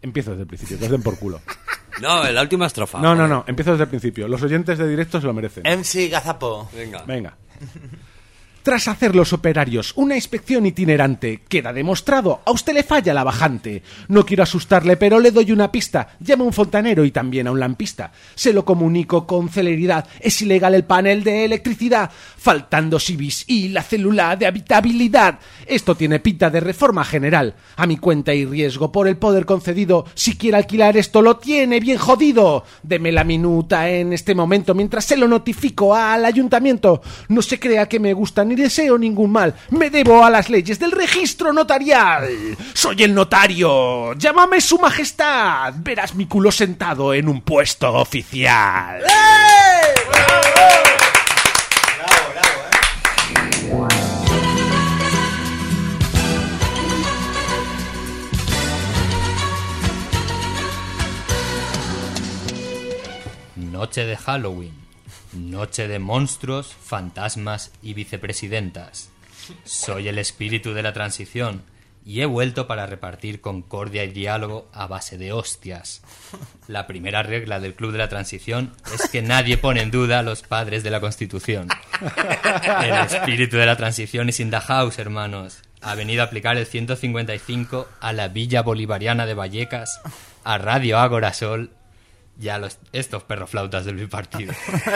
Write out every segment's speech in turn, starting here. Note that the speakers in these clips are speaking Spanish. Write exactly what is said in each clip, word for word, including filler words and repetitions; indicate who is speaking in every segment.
Speaker 1: Empiezo desde el principio, que os den por culo.
Speaker 2: No, en la última estrofa.
Speaker 1: No, no, no, empiezo desde el principio. Los oyentes de directo se lo merecen.
Speaker 3: M C Gazapo.
Speaker 2: Venga.
Speaker 1: Venga. Tras hacer los operarios una inspección itinerante, queda demostrado, a usted le falla la bajante. No quiero asustarle, pero le doy una pista. Llama a un fontanero y también a un lampista. Se lo comunico con celeridad. Es ilegal el panel de electricidad, faltando civis y la célula de habitabilidad. Esto tiene pinta de reforma general. A mi cuenta y riesgo por el poder concedido, si quiere alquilar esto lo tiene bien jodido. Deme la minuta en este momento mientras se lo notifico al ayuntamiento. No se crea que me gusta ni deseo ningún mal. Me debo a las leyes del registro notarial. Soy el notario. Llámame su majestad. Verás mi culo sentado en un puesto oficial.
Speaker 3: ¡Eh! ¡Bravo! Bravo, bravo, eh.
Speaker 4: Noche de Halloween. Noche de monstruos, fantasmas y vicepresidentas. Soy el espíritu de la transición y he vuelto para repartir concordia y diálogo a base de hostias. La primera regla del Club de la Transición es que nadie pone en duda a los padres de la Constitución. El espíritu de la transición is in the house, hermanos. Ha venido a aplicar el ciento cincuenta y cinco a la Villa Bolivariana de Vallecas, a Radio Ágora Sol y a los, estos perroflautas del bipartido.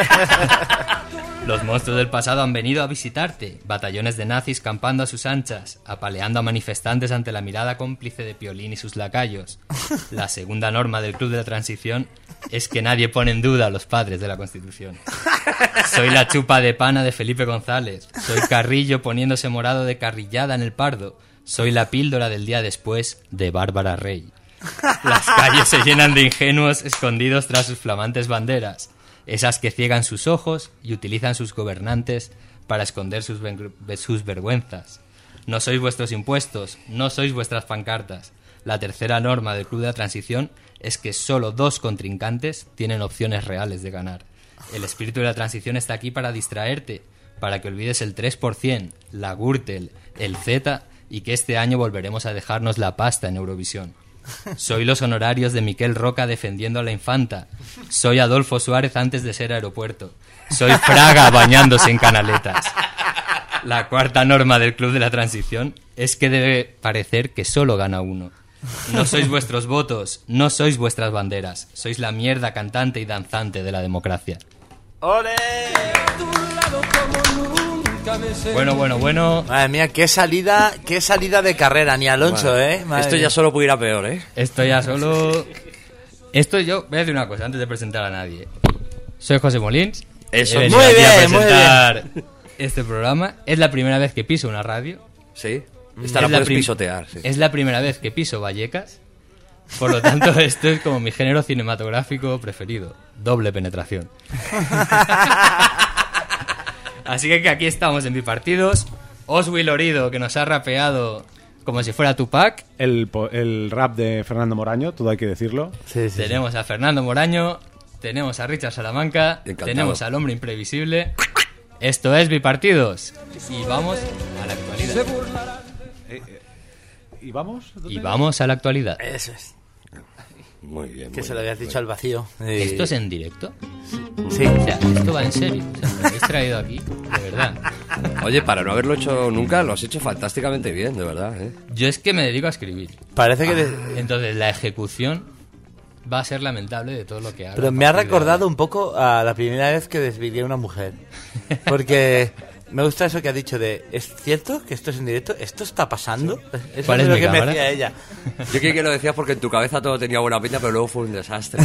Speaker 4: Los monstruos del pasado han venido a visitarte, batallones de nazis campando a sus anchas, apaleando a manifestantes ante la mirada cómplice de Piolín y sus lacayos. La segunda norma del Club de la Transición es que nadie pone en duda a los padres de la Constitución. Soy la chupa de pana de Felipe González, soy Carrillo poniéndose morado de carrillada en el Pardo, soy la píldora del día después de Bárbara Rey. Las calles se llenan de ingenuos escondidos tras sus flamantes banderas, esas que ciegan sus ojos y utilizan sus gobernantes para esconder sus, ven- sus vergüenzas. No sois vuestros impuestos, no sois vuestras pancartas. La tercera norma del Club de la Transición es que solo dos contrincantes tienen opciones reales de ganar. El espíritu de la transición está aquí para distraerte, para que olvides el tres por ciento, la Gürtel, el Z y que este año volveremos a dejarnos la pasta en Eurovisión. Soy los honorarios de Miquel Roca defendiendo a la infanta. Soy Adolfo Suárez antes de ser aeropuerto. Soy Fraga bañándose en canaletas. La cuarta norma del Club de la Transición es que debe parecer que solo gana uno. No sois vuestros votos, no sois vuestras banderas. Sois la mierda cantante y danzante de la democracia.
Speaker 3: ¡Ole!
Speaker 4: Bueno, bueno, bueno.
Speaker 3: Madre mía, qué salida, qué salida de carrera, ni Alonso,
Speaker 2: Bueno,
Speaker 3: ¿eh? Madre
Speaker 2: esto ya
Speaker 3: mía.
Speaker 2: solo puede ir a peor, ¿eh?
Speaker 4: Esto ya solo... Esto yo... Voy a decir una cosa antes de presentar a nadie. Soy José Molins.
Speaker 2: Eso.
Speaker 4: He venido
Speaker 3: Muy
Speaker 4: aquí a
Speaker 3: bien, muy
Speaker 4: presentar este programa. Es la primera vez que piso una radio.
Speaker 2: Sí. Esta la
Speaker 4: Es la
Speaker 2: puedes
Speaker 4: prim-
Speaker 2: pisotear, sí.
Speaker 4: Es la primera vez que piso Vallecas. Por lo tanto, esto es como mi género cinematográfico preferido. Doble penetración. Así que, que aquí estamos en Bipartidos. Oswil Orido, que nos ha rapeado como si fuera Tupac.
Speaker 1: El, po- el rap de Fernando Moraño, todo hay que decirlo.
Speaker 3: Sí, sí, sí.
Speaker 4: Tenemos a Fernando Moraño. Tenemos a Richard Salamanca.
Speaker 2: Encantado.
Speaker 4: Tenemos al hombre imprevisible. Esto es Bipartidos. Y vamos a la actualidad.
Speaker 1: ¿Y vamos?
Speaker 4: Y vamos a la actualidad.
Speaker 3: Eso es.
Speaker 2: Muy bien.
Speaker 3: Que
Speaker 2: muy
Speaker 3: se lo habías
Speaker 2: bien.
Speaker 3: dicho al vacío. Eh,
Speaker 4: ¿Esto es en directo?
Speaker 3: Sí.
Speaker 4: O sea, esto va en serio. O sea, me habéis traído aquí, de verdad.
Speaker 2: Oye, para no haberlo hecho nunca, lo has hecho fantásticamente bien, de verdad, ¿eh?
Speaker 4: Yo es que me dedico a escribir.
Speaker 3: Parece que... de-
Speaker 4: Entonces, la ejecución va a ser lamentable de todo lo que haga.
Speaker 3: Pero
Speaker 4: a
Speaker 3: me ha
Speaker 4: partir de
Speaker 3: recordado
Speaker 4: ahora.
Speaker 3: un poco a la primera vez que desvié a una mujer. Porque me gusta eso que ha dicho de... ¿Es cierto que esto es en directo? ¿Esto está pasando? Eso
Speaker 4: ¿Cuál
Speaker 3: es
Speaker 4: es
Speaker 3: lo
Speaker 4: mi
Speaker 3: que me
Speaker 4: cámara?
Speaker 3: decía ella.
Speaker 2: Yo creo que lo decías porque en tu cabeza todo tenía buena pinta, pero luego fue un desastre.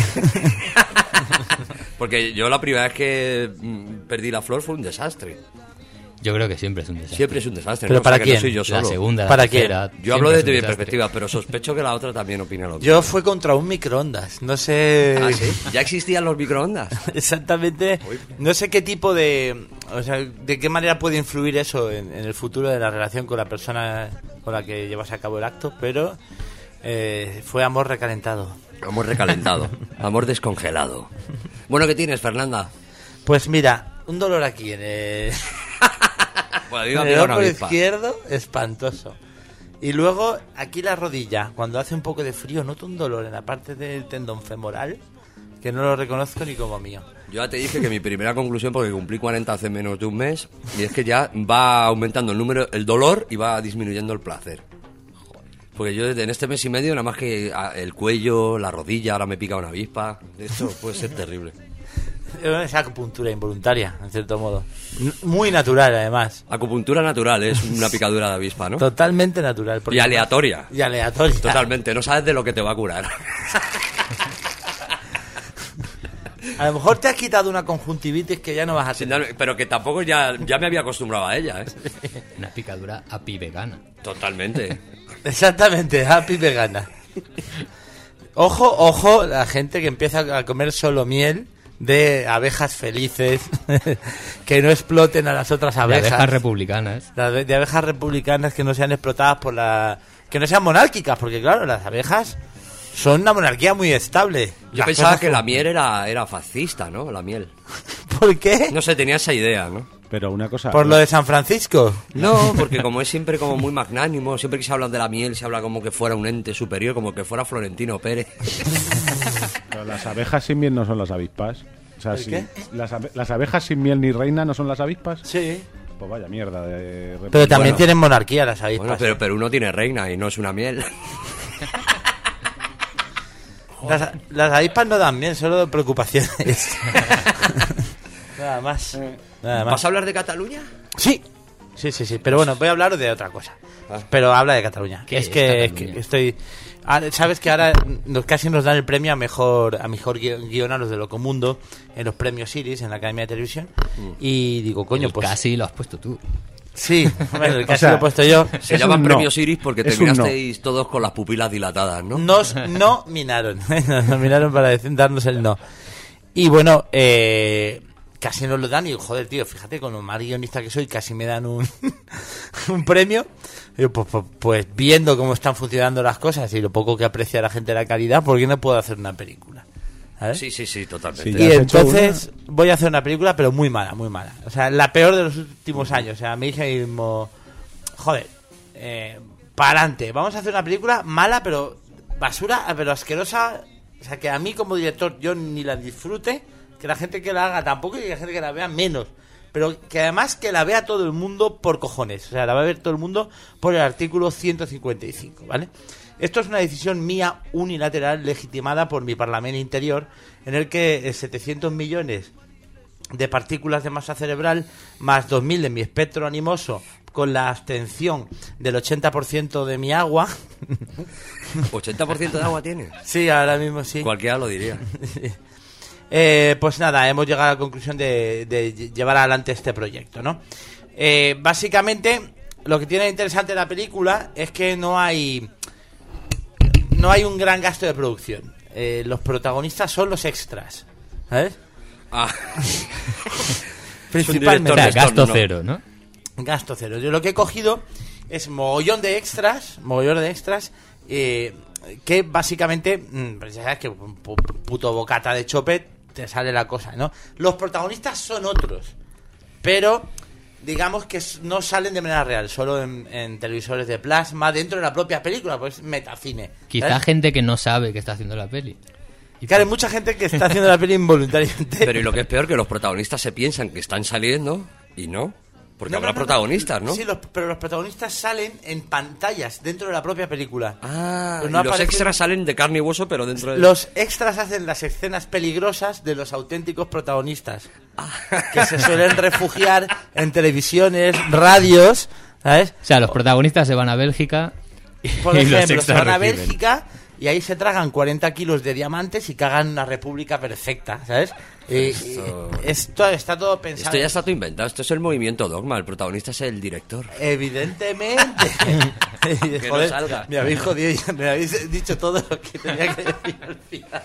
Speaker 2: Porque yo la primera vez que mm, perdí la flor fue un desastre.
Speaker 4: Yo creo que siempre es un desastre.
Speaker 2: Siempre es un desastre.
Speaker 3: ¿Pero
Speaker 2: ¿no?
Speaker 3: para
Speaker 2: O sea, que
Speaker 3: quién?
Speaker 2: no soy yo
Speaker 4: La
Speaker 2: solo.
Speaker 4: segunda, la
Speaker 3: ¿Para
Speaker 4: tercera,
Speaker 2: Yo
Speaker 4: siempre
Speaker 2: hablo
Speaker 4: es
Speaker 2: desde
Speaker 4: un
Speaker 2: mi
Speaker 4: desastre.
Speaker 2: perspectiva, pero sospecho que la otra también opina lo mismo.
Speaker 3: Yo fue contra un microondas. No sé...
Speaker 2: ¿Ah, sí? ¿Ya existían los microondas?
Speaker 3: Exactamente. No sé qué tipo de... O sea, de qué manera puede influir eso en, en el futuro de la relación con la persona con la que llevas a cabo el acto, pero eh, fue amor recalentado.
Speaker 2: Amor recalentado, amor descongelado. Bueno, ¿qué tienes, Fernanda?
Speaker 3: Pues mira, un dolor aquí en el,
Speaker 2: Bueno,
Speaker 3: en
Speaker 2: iba a
Speaker 3: el
Speaker 2: pillar una
Speaker 3: hombro
Speaker 2: avispa.
Speaker 3: izquierdo, espantoso. Y luego aquí la rodilla, cuando hace un poco de frío, noto un dolor en la parte del tendón femoral que no lo reconozco ni como mío.
Speaker 2: Yo ya te dije que mi primera conclusión, porque cumplí cuarenta hace menos de un mes, y es que ya va aumentando el número, el dolor y va disminuyendo el placer. Porque yo en este mes y medio, nada más que el cuello, la rodilla, ahora me pica una avispa. Esto puede ser terrible.
Speaker 3: Es acupuntura involuntaria, en cierto modo. Muy natural, además.
Speaker 2: Acupuntura natural, es una picadura de avispa, ¿no?
Speaker 3: Totalmente natural.
Speaker 2: Y aleatoria.
Speaker 3: Y aleatoria.
Speaker 2: Totalmente, no sabes de lo que te va a curar.
Speaker 3: A lo mejor te has quitado una conjuntivitis que ya no vas a
Speaker 2: Sin
Speaker 3: tener.
Speaker 2: darme- pero que tampoco ya, ya me había acostumbrado a ella, ¿eh?
Speaker 4: Una picadura apivegana.
Speaker 2: Totalmente.
Speaker 3: Exactamente, happy vegana. Ojo, ojo, la gente que empieza a comer solo miel de abejas felices, que no exploten a las otras
Speaker 4: De
Speaker 3: abejas.
Speaker 4: abejas republicanas.
Speaker 3: Las de, de abejas republicanas que no sean explotadas por la... que no sean monárquicas, porque claro, las abejas son una monarquía muy estable.
Speaker 2: Yo
Speaker 3: Las
Speaker 2: pensaba
Speaker 3: cosas
Speaker 2: que
Speaker 3: como-
Speaker 2: la miel era, era fascista, ¿no? La miel.
Speaker 3: ¿Por qué?
Speaker 2: No sé, tenía esa idea, ¿no?
Speaker 1: Pero una cosa...
Speaker 3: ¿Por lo de San Francisco?
Speaker 2: No, porque como es siempre como muy magnánimo, siempre que se habla de la miel se habla como que fuera un ente superior, como que fuera Florentino Pérez.
Speaker 1: Pero las abejas sin miel no son las avispas. O sea,
Speaker 3: ¿El
Speaker 1: si-
Speaker 3: qué?
Speaker 1: Las, abe- las abejas sin miel ni reina no son las avispas.
Speaker 3: Sí.
Speaker 1: Pues vaya mierda de...
Speaker 3: Pero también
Speaker 2: Bueno.
Speaker 3: tienen monarquía las avispas.
Speaker 2: Bueno, pero, pero uno tiene reina y no es una miel.
Speaker 3: Las, las avispas no dan miel, solo preocupaciones. Nada más. Nada más.
Speaker 2: ¿Vas a hablar de Cataluña?
Speaker 3: Sí. Sí, sí, sí. Pero bueno, voy a hablar de otra cosa. Pero habla de Cataluña.
Speaker 4: ¿Qué
Speaker 3: Es
Speaker 4: es
Speaker 3: que, es
Speaker 4: Cataluña?
Speaker 3: que estoy... ah, Sabes que ahora nos, casi nos dan el premio a mejor a mejor guion, guion a los de Locomundo en los premios Iris en la Academia de Televisión. Y digo, coño,
Speaker 4: El
Speaker 3: pues...
Speaker 4: Casi lo has puesto tú.
Speaker 3: Sí, bueno, el casi
Speaker 1: sea,
Speaker 3: lo he puesto yo.
Speaker 2: Se
Speaker 1: Es
Speaker 2: llaman
Speaker 1: un no.
Speaker 2: premios Iris porque
Speaker 1: Es un
Speaker 2: terminasteis todos con las pupilas dilatadas, ¿no?
Speaker 3: Nos nominaron. Nos nominaron para decir, darnos el no. Y bueno, eh, casi nos lo dan. Y joder, tío, fíjate, con lo más guionista que soy, casi me dan un, un premio. Y yo, pues, pues, pues viendo cómo están funcionando las cosas y lo poco que aprecia la gente la calidad, ¿por qué no puedo hacer una película? ¿Sabes?
Speaker 2: Sí, sí, sí, totalmente.
Speaker 1: Sí,
Speaker 3: Y
Speaker 1: ¿Ya has hecho
Speaker 3: entonces voy a hacer una película, pero muy mala, muy mala. O sea, la peor de los últimos años. O sea, me dije mismo, joder, eh, para adelante. Vamos a hacer una película mala, pero basura, pero asquerosa. O sea, que a mí como director yo ni la disfrute, que la gente que la haga tampoco y que la gente que la vea menos. Pero que además que la vea todo el mundo por cojones. O sea, la va a ver todo el mundo por el artículo ciento cincuenta y cinco, ¿vale? Esto es una decisión mía unilateral legitimada por mi Parlamento interior, en el que setecientos millones de partículas de masa cerebral más dos mil de mi espectro animoso con la abstención del ochenta por ciento de mi agua.
Speaker 2: ¿ochenta por ciento de agua tiene?
Speaker 3: Sí, ahora mismo sí.
Speaker 2: Cualquiera lo diría.
Speaker 3: Eh, pues nada, hemos llegado a la conclusión de, de llevar adelante este proyecto, ¿no? Eh, básicamente, lo que tiene interesante la película es que no hay no hay un gran gasto de producción. Eh, los protagonistas son los extras, ¿sabes?
Speaker 2: Ah.
Speaker 3: Principalmente.
Speaker 4: O sea,
Speaker 2: Esto
Speaker 4: gasto
Speaker 2: no.
Speaker 4: cero, ¿no?
Speaker 3: Gasto cero. Yo lo que he cogido es mogollón de extras, mogollón de extras, eh, que básicamente, mm, pues ya sabes que un pu- puto bocata de chopet te sale la cosa, ¿no? Los protagonistas son otros, pero digamos que s- no salen de manera real, solo en, en televisores de plasma, dentro de la propia película, pues metacine.
Speaker 4: Quizá
Speaker 3: ¿sabes?
Speaker 4: gente que no sabe que está haciendo la peli.
Speaker 3: Y claro, hay mucha gente que está haciendo la peli involuntariamente.
Speaker 2: Pero y lo que es peor, que los protagonistas se piensan que están saliendo y no. Porque
Speaker 3: No,
Speaker 2: habrá
Speaker 3: no, no,
Speaker 2: protagonistas, ¿no?
Speaker 3: Sí, los- pero los protagonistas salen en pantallas dentro de la propia película.
Speaker 2: Ah,
Speaker 3: Pero no
Speaker 2: y los
Speaker 3: aparecen-
Speaker 2: extras salen de carne y hueso, pero dentro de...
Speaker 3: Los extras hacen las escenas peligrosas de los auténticos protagonistas, que se suelen refugiar en televisiones, radios, ¿sabes?
Speaker 4: O sea, los protagonistas se van a Bélgica y,
Speaker 3: Por
Speaker 4: y
Speaker 3: ejemplo,
Speaker 4: los
Speaker 3: se
Speaker 4: extras
Speaker 3: van a
Speaker 4: reciben.
Speaker 3: Bélgica y ahí se tragan cuarenta kilos de diamantes y cagan una república perfecta, ¿sabes? Y- y
Speaker 2: Esto-
Speaker 3: esto está todo pensado.
Speaker 2: Esto ya está todo inventado, esto es el movimiento Dogma, el protagonista es el director.
Speaker 3: Evidentemente.
Speaker 2: Que no salga.
Speaker 3: Me habéis jodido, ya me habéis dicho todo lo que tenía que decir al final.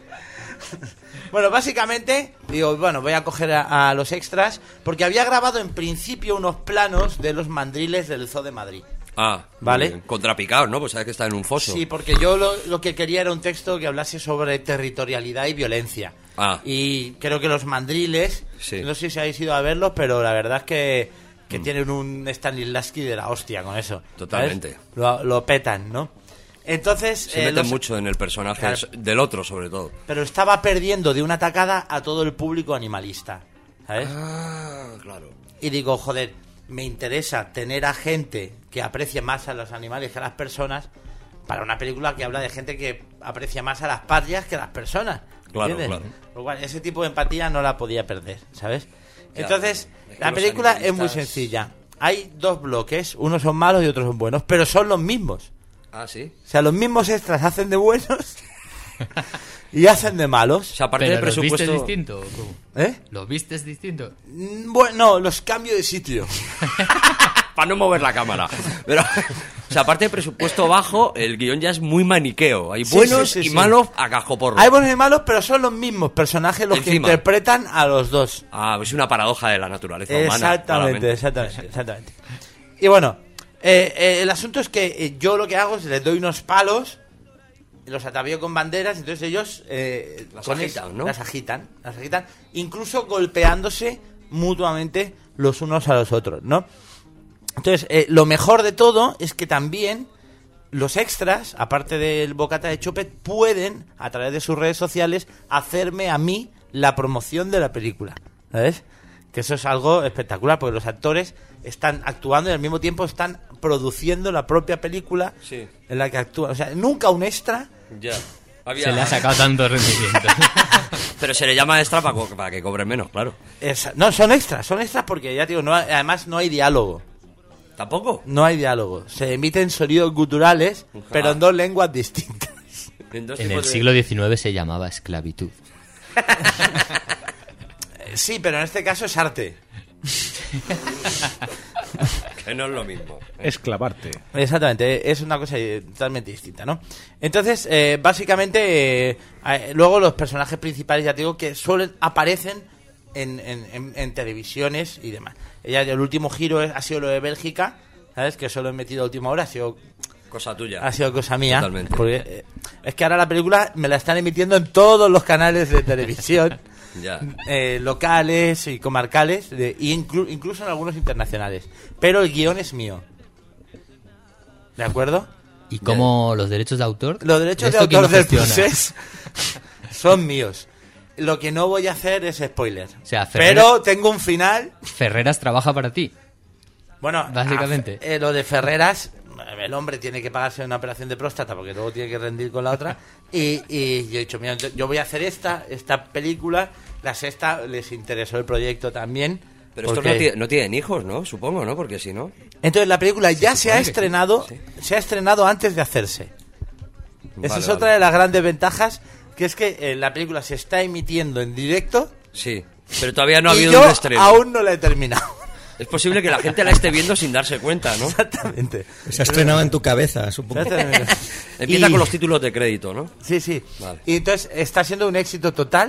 Speaker 3: Bueno, básicamente, digo, bueno, voy a coger a, a los extras, porque había grabado en principio unos planos de los mandriles del Zoo de Madrid.
Speaker 2: Ah,
Speaker 3: Vale.
Speaker 2: muy bien. Contrapicados, ¿no? Pues sabes que está en un foso.
Speaker 3: Sí, porque yo lo, lo que quería era un texto que hablase sobre territorialidad y violencia.
Speaker 2: Ah.
Speaker 3: Y creo que los mandriles,
Speaker 2: Sí.
Speaker 3: no sé si habéis ido a verlos, pero la verdad es que, que mm. tienen un Stanislavski de la hostia con eso.
Speaker 2: Totalmente.
Speaker 3: Lo, lo petan, ¿no? Entonces...
Speaker 2: Se
Speaker 3: eh,
Speaker 2: meten
Speaker 3: los...
Speaker 2: mucho en el personaje claro. del otro, sobre todo.
Speaker 3: Pero estaba perdiendo de una tacada a todo el público animalista, ¿sabes?
Speaker 2: Ah, claro.
Speaker 3: Y digo, joder, me interesa tener a gente que aprecie más a los animales que a las personas para una película que habla de gente que aprecia más a las patrias que a las personas.
Speaker 2: Claro,
Speaker 3: ¿entiendes?
Speaker 2: claro.
Speaker 3: Lo cual, ese tipo de empatía no la podía perder, ¿sabes? Ya, entonces, es la película animalistas... es muy sencilla. Hay dos bloques, unos son malos y otros son buenos, pero son los mismos.
Speaker 2: Ah, ¿sí?
Speaker 3: O sea, los mismos extras hacen de buenos y hacen de malos.
Speaker 4: O sea, aparte del presupuesto... ¿Los vistes distinto?
Speaker 3: ¿Eh?
Speaker 4: ¿Los vistes distinto?
Speaker 3: Bueno, no, los cambio de sitio.
Speaker 2: Para no mover la cámara. Pero, o sea, aparte de presupuesto bajo, el guión ya es muy maniqueo. Hay buenos sí, sí, sí, y sí. malos a cajoporro.
Speaker 3: Hay buenos y malos, pero son los mismos personajes los Encima. que interpretan a los dos.
Speaker 2: Ah, es una paradoja de la naturaleza humana.
Speaker 3: Exactamente, exactamente, exactamente. Y bueno, eh, eh, el asunto es que eh, yo lo que hago es les doy unos palos, los atavío con banderas, entonces ellos eh,
Speaker 2: las, agitan,
Speaker 3: es,
Speaker 2: ¿no?
Speaker 3: las agitan, las agitan, incluso golpeándose mutuamente los unos a los otros, ¿no? Entonces, eh, lo mejor de todo es que también los extras, aparte del bocata de Chopet, pueden, a través de sus redes sociales, hacerme a mí la promoción de la película, ¿sabes? Que eso es algo espectacular, porque los actores están actuando y al mismo tiempo están produciendo la propia película
Speaker 2: sí.
Speaker 3: en la que actúan. O sea, nunca un extra...
Speaker 2: Ya. Había...
Speaker 4: Se le ha sacado tanto rendimiento.
Speaker 2: Pero se le llama extra para, co para que cobren menos, claro.
Speaker 3: Esa... No, son extras, son extras porque, ya te digo, no, además no hay diálogo.
Speaker 2: ¿Tampoco?
Speaker 3: No hay diálogo. Se emiten sonidos guturales, Ajá. pero en dos lenguas distintas.
Speaker 4: En, en el de... siglo diecinueve se llamaba esclavitud.
Speaker 3: Sí, pero en este caso es arte.
Speaker 2: Que no es lo mismo.
Speaker 1: Esclavarte.
Speaker 3: Exactamente, es una cosa totalmente distinta, ¿no? Entonces, eh, básicamente, eh, eh, luego los personajes principales, ya te digo, que suelen aparecen en, en, en, en televisiones y demás. Ya el último giro es, ha sido lo de Bélgica, ¿sabes? Que solo he metido a última hora, ha sido...
Speaker 2: Cosa tuya.
Speaker 3: Ha sido cosa mía.
Speaker 2: Totalmente.
Speaker 3: Porque, eh, es que ahora la película me la están emitiendo en todos los canales de televisión.
Speaker 2: Ya.
Speaker 3: Eh, locales y comarcales de, y inclu, incluso en algunos internacionales, pero el guión es mío, ¿de acuerdo?
Speaker 4: ¿Y cómo los derechos de autor?
Speaker 3: Los derechos de autor del Procés son míos. Lo que no voy a hacer es spoiler,
Speaker 4: o sea, Ferreras,
Speaker 3: pero tengo un final.
Speaker 4: Ferreras trabaja para ti.
Speaker 3: Bueno,
Speaker 4: básicamente
Speaker 3: a, eh, lo de Ferreras, el hombre tiene que pagarse una operación de próstata porque luego tiene que rendir con la otra. Y, y yo he dicho, mira, yo voy a hacer esta esta película. La sexta les interesó el proyecto también.
Speaker 2: Pero
Speaker 3: porque...
Speaker 2: estos no, tiene, no tienen hijos, ¿no? Supongo, ¿no? Porque si no...
Speaker 3: Entonces la película ya
Speaker 2: sí,
Speaker 3: se ha estrenado
Speaker 2: sí.
Speaker 3: se ha estrenado antes de hacerse.
Speaker 2: Vale,
Speaker 3: Esa es
Speaker 2: vale.
Speaker 3: otra de las grandes ventajas, que es que eh, la película se está emitiendo en directo.
Speaker 2: Sí, pero todavía no ha
Speaker 3: y
Speaker 2: habido
Speaker 3: yo
Speaker 2: un estreno.
Speaker 3: aún no la he terminado.
Speaker 2: Es posible que la gente la esté viendo sin darse cuenta, ¿no?
Speaker 3: Exactamente.
Speaker 5: Se ha estrenado en tu cabeza, supongo.
Speaker 2: Empieza y... con los títulos de crédito, ¿no?
Speaker 3: Sí, sí.
Speaker 2: Vale.
Speaker 3: Y entonces está siendo un éxito total.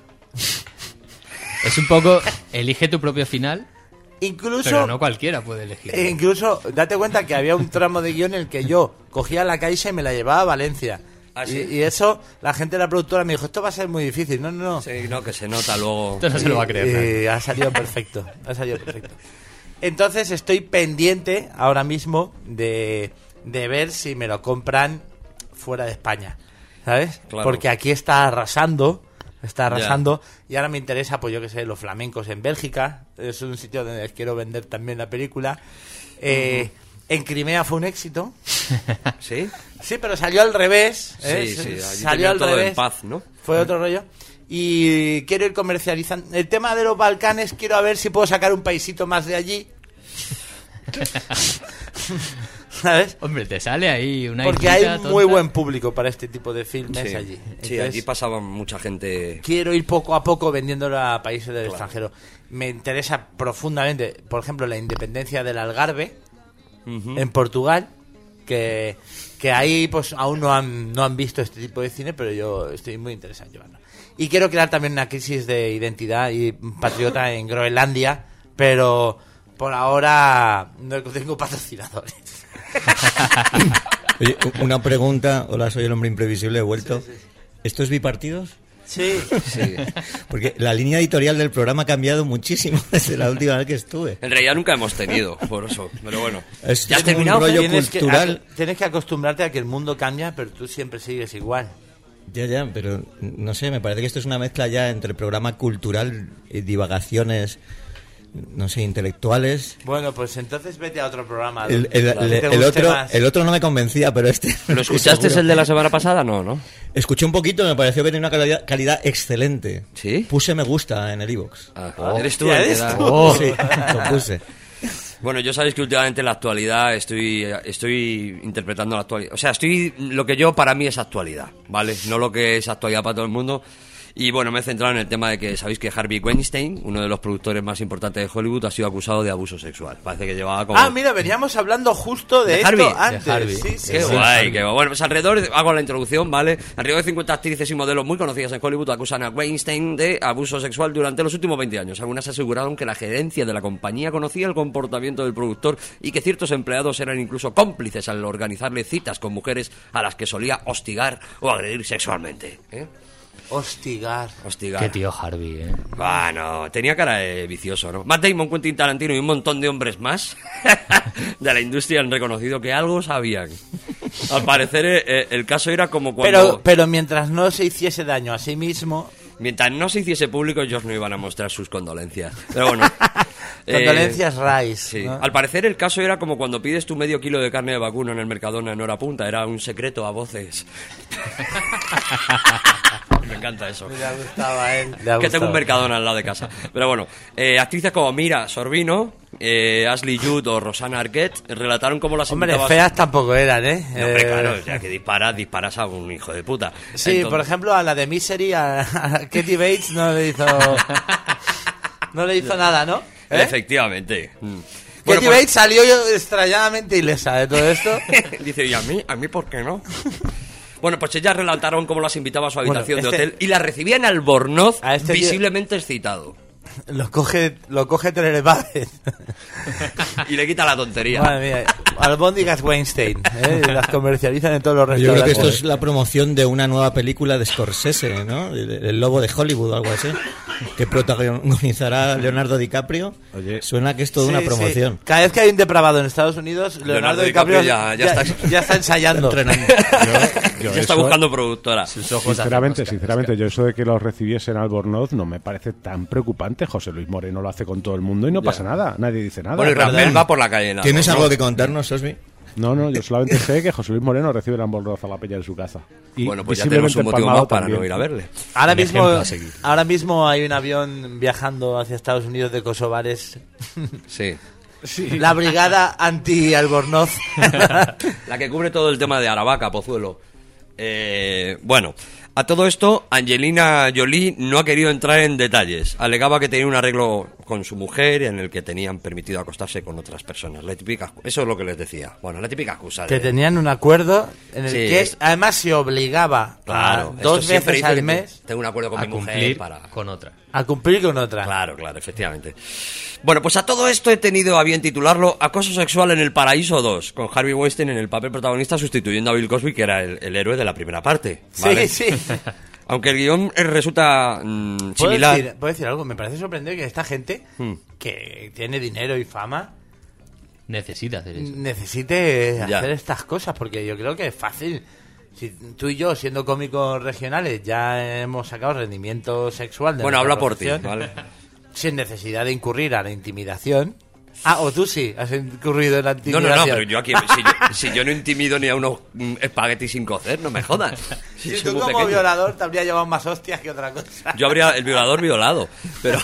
Speaker 4: Es un poco, elige tu propio final.
Speaker 3: Incluso,
Speaker 4: pero no cualquiera puede elegir.
Speaker 3: Eh, incluso, date cuenta que había un tramo de guión en el que yo cogía la Caixa y me la llevaba a Valencia.
Speaker 2: ¿Ah, sí?
Speaker 3: y, y eso, la gente de la productora me dijo, esto va a ser muy difícil. No, no, no.
Speaker 2: Sí, no, que se nota luego.
Speaker 4: Esto no se lo va a creer.
Speaker 3: Y, y ha salido perfecto. Ha salido perfecto. Entonces estoy pendiente ahora mismo de, de ver si me lo compran fuera de España. ¿Sabes?
Speaker 2: Claro.
Speaker 3: Porque aquí está arrasando. Está arrasando. Yeah. Y ahora me interesa, pues yo que sé, los flamencos en Bélgica. Es un sitio donde les quiero vender también la película. Eh, uh-huh. En Crimea fue un éxito.
Speaker 2: ¿Sí?
Speaker 3: Sí, pero salió al revés. ¿eh?
Speaker 2: Sí, sí. Allí
Speaker 3: salió al
Speaker 2: todo
Speaker 3: revés.
Speaker 2: En paz, ¿no?
Speaker 3: Fue otro rollo. Y quiero ir comercializando. El tema de los Balcanes, quiero a ver si puedo sacar un paisito más de allí. ¿Sabes?
Speaker 4: Hombre, te sale ahí una
Speaker 3: porque hay tonta. Muy buen público para este tipo de filmes
Speaker 2: sí.
Speaker 3: allí.
Speaker 2: Entonces, sí, allí pasaba mucha gente.
Speaker 3: Quiero ir poco a poco vendiéndolo a países del
Speaker 2: claro.
Speaker 3: extranjero. Me interesa profundamente, por ejemplo, la independencia del Algarve uh-huh. en Portugal, que, que ahí pues aún no han, no han visto este tipo de cine, pero yo estoy muy interesado en llevarlo. Y quiero crear también una crisis de identidad y patriota en Groenlandia, pero por ahora no tengo patrocinadores.
Speaker 5: Oye, una pregunta. Hola, soy el hombre imprevisible, he vuelto.
Speaker 3: Sí, sí, sí.
Speaker 5: ¿Esto es Bipartidos?
Speaker 3: Sí.
Speaker 2: Sí.
Speaker 5: Porque la línea editorial del programa ha cambiado muchísimo desde la última vez que estuve.
Speaker 2: En realidad nunca hemos tenido, por eso. Pero bueno.
Speaker 5: Es-
Speaker 2: ¿Ya has
Speaker 5: es como un
Speaker 2: terminado?
Speaker 5: rollo
Speaker 2: Fer?
Speaker 3: Tienes que,
Speaker 5: cultural.
Speaker 3: a- tienes que acostumbrarte a que el mundo cambia, pero tú siempre sigues igual.
Speaker 5: Ya, ya, pero no sé, me parece que esto es una mezcla ya entre programa cultural y divagaciones, no sé, intelectuales.
Speaker 3: Bueno, pues entonces vete a otro programa.
Speaker 5: El, el-
Speaker 3: donde
Speaker 5: el-
Speaker 3: te
Speaker 5: el
Speaker 3: guste
Speaker 5: otro,
Speaker 3: más.
Speaker 5: el otro no me convencía, pero este...
Speaker 2: ¿Lo escuchaste el de la semana pasada? No, ¿no?
Speaker 5: Escuché un poquito, me pareció que tenía una calidad, calidad excelente.
Speaker 2: ¿Sí?
Speaker 5: Puse me gusta en el iVoox.
Speaker 2: Ah,
Speaker 3: Oh,
Speaker 2: eres tú
Speaker 3: hostia,
Speaker 2: el que
Speaker 3: eres
Speaker 2: da-
Speaker 3: tú.
Speaker 5: Oh, sí, lo puse.
Speaker 2: Bueno, yo sabéis que últimamente en la actualidad estoy, estoy interpretando la actualidad. O sea, estoy lo que yo para mí es actualidad, ¿vale? No lo que es actualidad para todo el mundo. Y bueno, me he centrado en el tema de que sabéis que Harvey Weinstein, uno de los productores más importantes de Hollywood, ha sido acusado de abuso sexual. Parece que llevaba como...
Speaker 3: Ah, mira, veníamos hablando justo de,
Speaker 2: ¿De
Speaker 3: esto
Speaker 2: Harvey?
Speaker 3: antes.
Speaker 4: De Harvey.
Speaker 3: Sí, sí,
Speaker 2: Qué
Speaker 3: sí.
Speaker 2: guay, qué guay. Bueno, pues alrededor, de- hago la introducción, ¿vale? Alrededor de cincuenta actrices y modelos muy conocidas en Hollywood acusan a Weinstein de abuso sexual durante los últimos veinte años. Algunas aseguraron que la gerencia de la compañía conocía el comportamiento del productor y que ciertos empleados eran incluso cómplices al organizarle citas con mujeres a las que solía hostigar o agredir sexualmente. ¿eh?
Speaker 3: Hostigar.
Speaker 2: Hostigar.
Speaker 4: Qué tío Harvey, ¿eh?
Speaker 2: Bueno, tenía cara de vicioso, ¿no? Matt Damon, Quentin Tarantino y un montón de hombres más de la industria han reconocido que algo sabían. Al parecer, eh, el caso era como cuando...
Speaker 3: Pero, pero mientras no se hiciese daño a sí mismo...
Speaker 2: Mientras no se hiciese público, ellos no iban a mostrar sus condolencias. Pero bueno... eh,
Speaker 3: Condolencias Rice.
Speaker 2: Sí.
Speaker 3: ¿no?
Speaker 2: Al parecer el caso era como cuando pides tu medio kilo de carne de vacuno en el Mercadona en hora punta. Era un secreto a voces. Me encanta eso.
Speaker 3: Le ha gustado a él. Le ha
Speaker 2: Que tengo
Speaker 3: gustado.
Speaker 2: un Mercadona al lado de casa. Pero bueno, eh, actrices como Mira Sorvino, eh, Ashley Judd o Rosanna Arquette relataron cómo las
Speaker 3: Hombre,
Speaker 2: invitaba-
Speaker 3: feas tampoco eran, ¿eh?
Speaker 2: No, hombre,
Speaker 3: Eh,
Speaker 2: claro, ya que disparas, disparas a un hijo de puta.
Speaker 3: Sí,
Speaker 2: Entonces-
Speaker 3: por ejemplo, a la de Misery, a, a Katie Bates no le hizo... no le hizo nada, ¿no? ¿Eh?
Speaker 2: Efectivamente. Mm. Bueno,
Speaker 3: Katie
Speaker 2: pues-
Speaker 3: Bates salió extrañadamente ilesa de todo esto.
Speaker 2: Dice, ¿y a mí? ¿A mí por qué no? Bueno, pues ellas relataron cómo las invitaba a su habitación
Speaker 3: Bueno,
Speaker 2: de
Speaker 3: este-
Speaker 2: hotel y las recibía en Albornoz,
Speaker 3: A este tío-
Speaker 2: visiblemente excitado.
Speaker 3: Lo coge, lo coge Telerepáez.
Speaker 2: Y le quita la tontería.
Speaker 3: Madre mía. Albóndigas Weinstein, ¿eh? Las comercializan en todos los
Speaker 5: Yo creo que
Speaker 3: restaurantes.
Speaker 5: esto es la promoción de una nueva película de Scorsese, ¿no? El, el Lobo de Hollywood o algo así. Que protagonizará Leonardo DiCaprio.
Speaker 1: Oye.
Speaker 5: Suena que es toda
Speaker 3: Sí,
Speaker 5: una
Speaker 3: sí.
Speaker 5: promoción.
Speaker 3: Cada vez que hay un depravado en Estados Unidos, Leonardo,
Speaker 2: Leonardo
Speaker 3: DiCaprio,
Speaker 2: DiCaprio ya- ya está-
Speaker 3: ya está ensayando.
Speaker 5: Entrenando.
Speaker 1: Yo
Speaker 2: ya está
Speaker 1: eso-
Speaker 2: buscando productora.
Speaker 4: Sus ojos
Speaker 1: Sinceramente,
Speaker 4: hacen
Speaker 1: sinceramente, yo eso de que los recibiese en Albornoz no me parece tan preocupante. José Luis Moreno lo hace con todo el mundo y no pasa nada. Nadie dice nada.
Speaker 2: Bueno, y
Speaker 3: ¿verdad?
Speaker 2: Rafael va por la calle. en
Speaker 5: ¿Tienes
Speaker 2: Albornoz.
Speaker 5: algo que contarnos, Sosby?
Speaker 1: No, no, yo solamente sé que José Luis Moreno recibe en Albornoz a la peña de su casa. Y
Speaker 2: Bueno, pues ya tenemos un
Speaker 1: visiblemente
Speaker 2: motivo
Speaker 1: empalmado
Speaker 2: más para
Speaker 1: también.
Speaker 2: no ir a verle.
Speaker 3: Ahora
Speaker 4: Un
Speaker 3: mismo,
Speaker 4: ejemplo a seguir.
Speaker 3: ahora mismo hay un avión viajando hacia Estados Unidos de kosovares.
Speaker 2: Sí.
Speaker 3: La brigada anti-Albornoz.
Speaker 2: La que cubre todo el tema de Aravaca, Pozuelo. Eh, bueno, a todo esto, Angelina Jolie no ha querido entrar en detalles. Alegaba que tenía un arreglo con su mujer en el que tenían permitido acostarse con otras personas. La típica, eso es lo que les decía. Bueno, la típica excusa
Speaker 3: Que
Speaker 2: de...
Speaker 3: tenían un acuerdo en el
Speaker 2: Sí.
Speaker 3: que además se obligaba
Speaker 2: Claro,
Speaker 3: a
Speaker 2: esto
Speaker 3: dos
Speaker 2: siempre
Speaker 3: veces
Speaker 2: dice
Speaker 3: al
Speaker 2: que
Speaker 3: mes
Speaker 2: Tengo un acuerdo con
Speaker 4: a
Speaker 2: mi mujer
Speaker 4: cumplir
Speaker 2: para...
Speaker 4: con otra.
Speaker 3: a cumplir con otra.
Speaker 2: Claro, claro, efectivamente. Bueno, pues a todo esto he tenido a bien titularlo Acoso sexual en el paraíso dos, con Harvey Weinstein en el papel protagonista sustituyendo a Bill Cosby, que era el, el héroe de la primera parte. ¿vale?
Speaker 3: Sí, sí.
Speaker 2: Aunque el guión eh, resulta mm,
Speaker 3: ¿Puedo
Speaker 2: similar...
Speaker 3: decir, puedo decir algo? Me parece sorprendente que esta gente
Speaker 2: Hmm.
Speaker 3: que tiene dinero y fama
Speaker 4: Necesita hacer eso.
Speaker 3: necesite
Speaker 2: Ya.
Speaker 3: hacer estas cosas, porque yo creo que es fácil. Si tú y yo, siendo cómicos regionales, ya hemos sacado rendimiento sexual de
Speaker 2: Bueno,
Speaker 3: nuestra
Speaker 2: habla por ti,
Speaker 3: profesión,
Speaker 2: ¿vale?
Speaker 3: sin necesidad de incurrir a la intimidación. Ah, o tú sí, has incurrido en la
Speaker 2: No,
Speaker 3: intimidación.
Speaker 2: no, no, pero yo aquí, si yo, si yo no intimido ni a unos mm, espaguetis sin cocer, no me jodas. Si
Speaker 3: Si
Speaker 2: soy
Speaker 3: tú
Speaker 2: muy
Speaker 3: como
Speaker 2: pequeño.
Speaker 3: violador te habría llevado más hostias que otra cosa.
Speaker 2: Yo habría el violador violado, pero...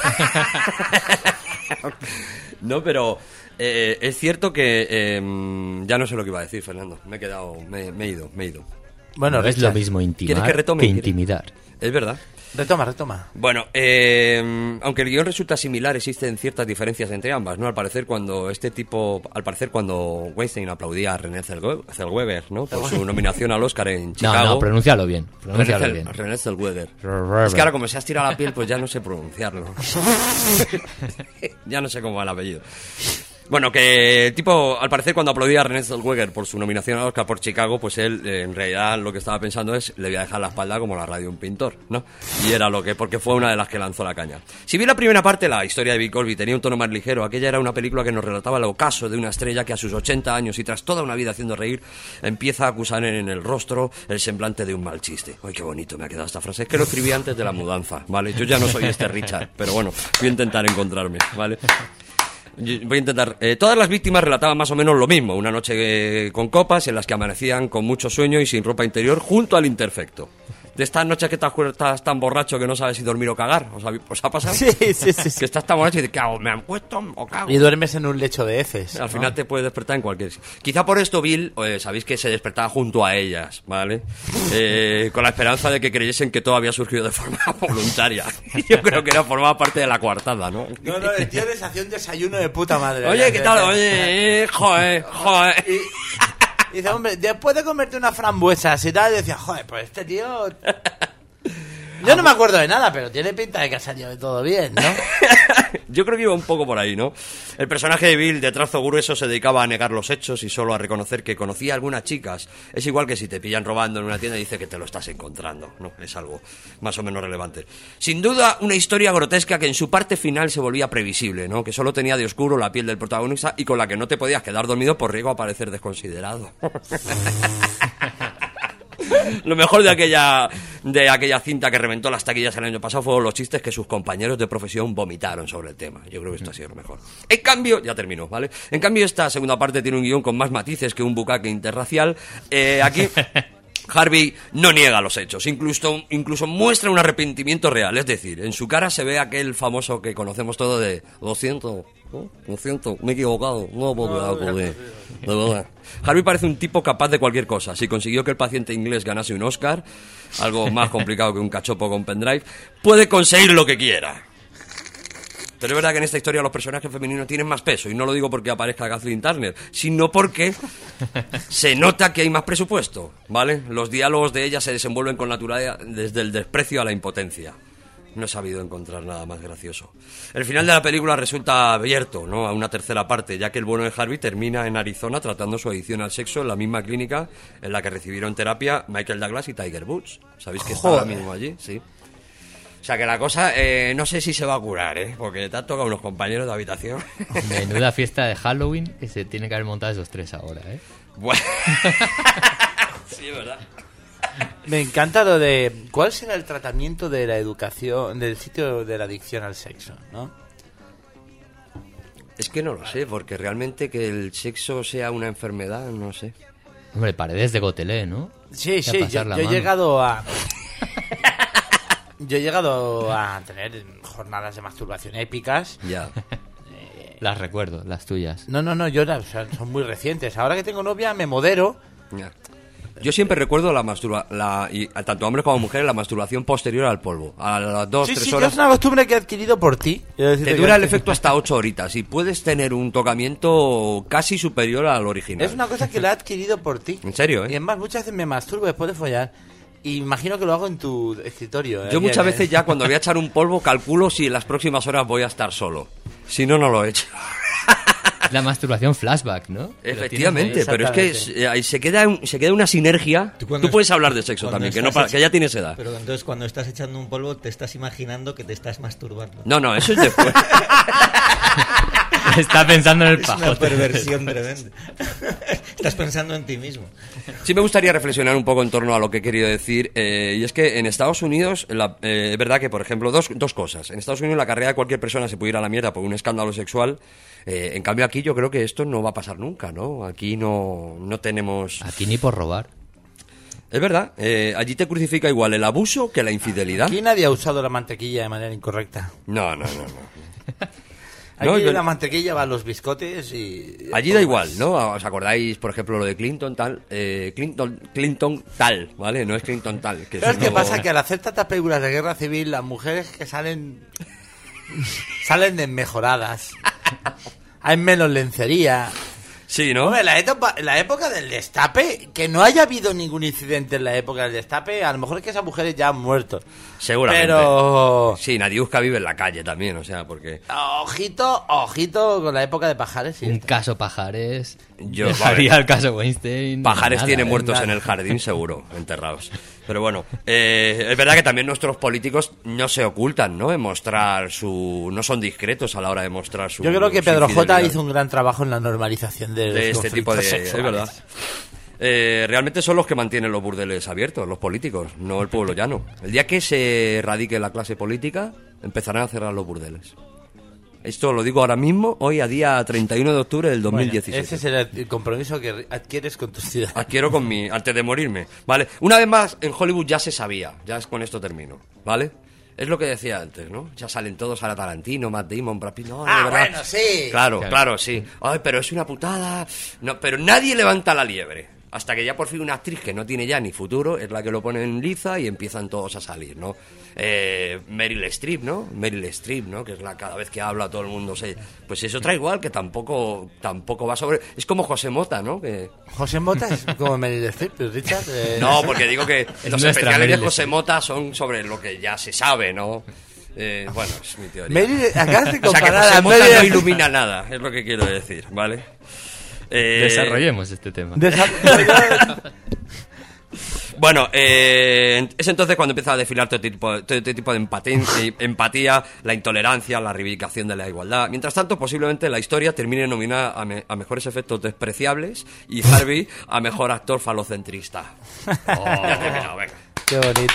Speaker 2: no, pero eh, es cierto que... eh, ya no sé lo que iba a decir, Fernando. Me he quedado... Me, me he ido, me he ido.
Speaker 3: Bueno,
Speaker 4: No es
Speaker 3: Richard,
Speaker 4: lo mismo
Speaker 2: ¿Quieres
Speaker 4: intimar
Speaker 2: que retome?
Speaker 4: que intimidar.
Speaker 2: Es verdad.
Speaker 3: retoma, retoma.
Speaker 2: Bueno, eh, aunque el guión resulta similar, existen ciertas diferencias entre ambas, ¿no? Al parecer cuando este tipo, al parecer cuando Weinstein aplaudía a René Zellwe- Zellweger, ¿no? Por su nominación al Oscar en Chicago.
Speaker 4: No, no, pronúncialo bien.
Speaker 2: René,
Speaker 4: Pronúncialo
Speaker 2: Zell-
Speaker 4: bien.
Speaker 2: René Zellweger.
Speaker 4: Zellweger.
Speaker 2: Es que ahora como se ha estirado la piel, pues ya no sé pronunciarlo. Ya no sé cómo va el apellido. Bueno, que el tipo, al parecer, cuando aplaudía a René Zellweger por su nominación al Oscar por Chicago, pues él, eh, en realidad, lo que estaba pensando es, le voy a dejar la espalda como la radio de un pintor, ¿no? Y era lo que, porque fue una de las que lanzó la caña. Si bien la primera parte, la historia de Bill Cosby, tenía un tono más ligero, aquella era una película que nos relataba el ocaso de una estrella que a sus ochenta años y tras toda una vida haciendo reír, empieza a acusar en el rostro el semblante de un mal chiste. Ay, qué bonito me ha quedado esta frase. Es que lo escribí antes de la mudanza, ¿vale? Yo ya no soy este Richard, pero bueno, voy a intentar encontrarme, ¿vale? Voy a intentar. Eh, todas las víctimas relataban más o menos lo mismo. Una noche eh, con copas en las que amanecían con mucho sueño y sin ropa interior junto al imperfecto. De estas noches que te acuestas tan borracho que no sabes si dormir o cagar. ¿Os ha, os ha pasado?
Speaker 3: Sí, sí, sí, sí.
Speaker 2: Que estás tan borracho y dices, ¿qué hago? ¿Me han puesto o cago?
Speaker 3: Y duermes en un lecho de heces.
Speaker 2: Al
Speaker 3: ¿no?
Speaker 2: final te puedes despertar en cualquier sitio. Quizá por esto Bill, eh, sabéis que se despertaba junto a ellas, ¿vale? Eh, con la esperanza de que creyesen que todo había surgido de forma voluntaria. Yo creo que era formaba parte de la coartada, ¿no?
Speaker 3: No, no, el tío les hacía un desayuno de puta madre.
Speaker 2: Oye, ¿qué tal? Oye, eh, joder, joder.
Speaker 3: Y, y dice, hombre, después de comerte unas frambuesas y tal, decía, joder, pues este tío... Yo no me acuerdo de nada, pero tiene pinta de que ha salido de todo bien, ¿no?
Speaker 2: Yo creo que iba un poco por ahí, ¿no? El personaje de Bill, de trazo grueso, se dedicaba a negar los hechos y solo a reconocer que conocía a algunas chicas. Es igual que si te pillan robando en una tienda y dice que te lo estás encontrando, ¿no? Es algo más o menos relevante. Sin duda, una historia grotesca que en su parte final se volvía previsible, ¿no? Que solo tenía de oscuro la piel del protagonista y con la que no te podías quedar dormido por riesgo a parecer desconsiderado. Lo mejor de aquella de aquella cinta que reventó las taquillas el año pasado fueron los chistes que sus compañeros de profesión vomitaron sobre el tema. Yo creo que esto ha sido lo mejor. En cambio, ya terminó, ¿vale? En cambio, esta segunda parte tiene un guión con más matices que un bucaque interracial. Eh, aquí... Harvey no niega los hechos, incluso, incluso muestra un arrepentimiento real, es decir, en su cara se ve aquel famoso que conocemos todo de lo siento, ¿no? Lo siento, me he equivocado, no puedo acudir, de verdad. Harvey parece un tipo capaz de cualquier cosa. Si consiguió que el paciente inglés ganase un Oscar, algo más complicado que un cachopo con pendrive, puede conseguir lo que quiera. Pero es verdad que en esta historia los personajes femeninos tienen más peso, y no lo digo porque aparezca Kathleen Turner, sino porque se nota que hay más presupuesto, ¿vale? Los diálogos de ellas se desenvuelven con naturalidad desde el desprecio a la impotencia. No he sabido encontrar nada más gracioso. El final de la película resulta abierto, ¿no?, a una tercera parte, ya que el bueno de Harvey termina en Arizona tratando su adicción al sexo en la misma clínica en la que recibieron terapia Michael Douglas y Tiger Woods. ¿Sabéis que está ahora mismo allí? Sí. O sea que la cosa, eh, no sé si se va a curar, ¿eh? Porque te han tocado unos compañeros de habitación.
Speaker 4: Menuda fiesta de Halloween que se tiene que haber montado esos tres ahora, ¿eh?
Speaker 2: Bueno. Sí, es verdad.
Speaker 3: Me encanta lo de... ¿Cuál será el tratamiento de la educación, del sitio de la adicción al sexo, no?
Speaker 2: Es que no lo sé, porque realmente que el sexo sea una enfermedad, no sé.
Speaker 4: Hombre, Paredes de Gotelé, ¿no?
Speaker 3: Sí, sí, yo, yo he llegado a... Yo he llegado a tener jornadas de masturbación épicas.
Speaker 2: Ya.
Speaker 3: Eh,
Speaker 4: las recuerdo, las tuyas.
Speaker 3: No, no, no, yo o sea, son muy recientes. Ahora que tengo novia me modero.
Speaker 2: Ya. Yo siempre recuerdo la masturba, la, y tanto hombres como mujeres, la masturbación posterior al polvo. A las dos,
Speaker 3: sí,
Speaker 2: tres
Speaker 3: sí,
Speaker 2: horas.
Speaker 3: Es una costumbre que he adquirido por ti.
Speaker 2: Te dura el efecto hasta ocho horitas y puedes tener un tocamiento casi superior al original.
Speaker 3: Es una cosa que la he adquirido por ti.
Speaker 2: En serio, ¿eh?
Speaker 3: Y además muchas veces me masturbo después de follar. Y imagino que lo hago en tu escritorio.
Speaker 2: Yo
Speaker 3: ¿eh?
Speaker 2: muchas veces ya cuando voy a echar un polvo calculo si en las próximas horas voy a estar solo. Si no, no lo he hecho.
Speaker 4: La masturbación flashback, ¿no?
Speaker 2: Efectivamente, pero es que es, se, queda un, se queda una sinergia. Tú, Tú puedes hablar de sexo también, que, no, que ya tienes edad.
Speaker 5: Pero entonces cuando estás echando un polvo te estás imaginando que te estás masturbando.
Speaker 2: No, no, eso es después.
Speaker 4: Está pensando en el pajote.
Speaker 5: Es una perversión tremenda. Estás pensando en ti mismo.
Speaker 2: Sí me gustaría reflexionar un poco en torno a lo que he querido decir, eh, y es que en Estados Unidos, la, eh, es verdad que, por ejemplo, dos, dos cosas. En Estados Unidos la carrera de cualquier persona se puede ir a la mierda por un escándalo sexual. Eh, en cambio aquí yo creo que esto no va a pasar nunca, ¿no? Aquí no, no tenemos...
Speaker 4: Aquí ni por robar.
Speaker 2: Es verdad, eh, allí te crucifica igual el abuso que la infidelidad.
Speaker 3: Aquí nadie ha usado la mantequilla de manera incorrecta.
Speaker 2: No, no, no, no.
Speaker 3: Aquí
Speaker 2: no, yo...
Speaker 3: la mantequilla va a los biscotes y...
Speaker 2: Allí da igual, ¿no? ¿Os acordáis, por ejemplo, lo de Clinton tal? Eh, Clinton, Clinton tal, ¿vale? No es Clinton tal. Que
Speaker 3: ¿Sabes
Speaker 2: es
Speaker 3: qué
Speaker 2: nuevo...
Speaker 3: pasa? Que al hacer tantas películas de guerra civil, las mujeres que salen... salen desmejoradas. Hay menos lencería.
Speaker 2: Sí, ¿no?
Speaker 3: Hombre, la, etapa, la época del destape, que no haya habido ningún incidente en la época del destape, a lo mejor es que esas mujeres ya han muerto.
Speaker 2: Seguramente.
Speaker 3: Pero...
Speaker 2: Sí, Nadiuska vive en la calle también, o sea, porque...
Speaker 3: Ojito, ojito con la época de Pajares. Sí,
Speaker 4: Un
Speaker 3: está.
Speaker 4: caso Pajares.
Speaker 2: Yo,
Speaker 4: dejaría
Speaker 2: vale.
Speaker 4: el caso Weinstein.
Speaker 2: Pajares
Speaker 4: nada,
Speaker 2: tiene
Speaker 4: ¿eh?
Speaker 2: muertos
Speaker 3: nada.
Speaker 2: en el jardín, seguro, enterrados. Pero bueno, eh, es verdad que también nuestros políticos no se ocultan, ¿no? En mostrar su... No son discretos a la hora de mostrar su...
Speaker 3: Yo creo que
Speaker 2: su
Speaker 3: Pedro J
Speaker 2: infidelidad.
Speaker 3: hizo un gran trabajo en la normalización de,
Speaker 2: De
Speaker 3: los
Speaker 2: este tipo de...
Speaker 3: conflictos
Speaker 2: Es
Speaker 3: sexuales.
Speaker 2: verdad. Eh, realmente son los que mantienen los burdeles abiertos, los políticos, no el pueblo llano. El día que se erradique la clase política, empezarán a cerrar los burdeles. Esto lo digo ahora mismo, hoy a día treinta y uno de octubre del dos mil diecisiete.
Speaker 3: Bueno, ese es el, el compromiso que adquieres con tus ciudadanos.
Speaker 2: Adquiero con mi... antes de morirme, ¿vale? Una vez más, en Hollywood ya se sabía, ya es- con esto termino, ¿vale? Es lo que decía antes, ¿no? Ya salen todos a Tarantino, Matt Damon, Brad Pitt, no, no,
Speaker 3: Ah,
Speaker 2: de verdad.
Speaker 3: bueno, sí.
Speaker 2: Claro,
Speaker 4: Claro.
Speaker 2: claro, sí. Ay, pero es una putada. No, pero nadie levanta la liebre. Hasta que ya por fin una actriz que no tiene ya ni futuro es la que lo pone en liza y empiezan todos a salir, ¿no? Eh, Meryl Streep, ¿no? Meryl Streep, ¿no? Que es la cada vez que habla todo el mundo se... Pues eso trae igual, que tampoco tampoco va sobre... Es como José Mota, ¿no? Que...
Speaker 3: José Mota es como Meryl Streep, Richard. Eh,
Speaker 2: No, porque digo que los
Speaker 4: nuestra
Speaker 2: especiales de
Speaker 4: Meryl
Speaker 2: José
Speaker 4: Streep.
Speaker 2: Mota son sobre lo que ya se sabe, ¿no? Eh, bueno, es mi teoría.
Speaker 3: Meryl, acabas de
Speaker 2: O sea que
Speaker 3: comparar
Speaker 2: José
Speaker 3: a
Speaker 2: Mota
Speaker 3: Meryl
Speaker 2: no ilumina nada, es lo que quiero decir, ¿vale? Eh,
Speaker 4: Desarrollemos este tema.
Speaker 3: Desa-
Speaker 2: Bueno, eh, es entonces cuando empieza a desfilar todo este tipo, todo este tipo de empatía, eh, empatía, la intolerancia, la reivindicación de la igualdad. Mientras tanto, posiblemente la historia termine nominada a, me- a mejores efectos despreciables y Harvey a mejor actor falocentrista. Ya he terminado, venga.
Speaker 3: Qué bonito.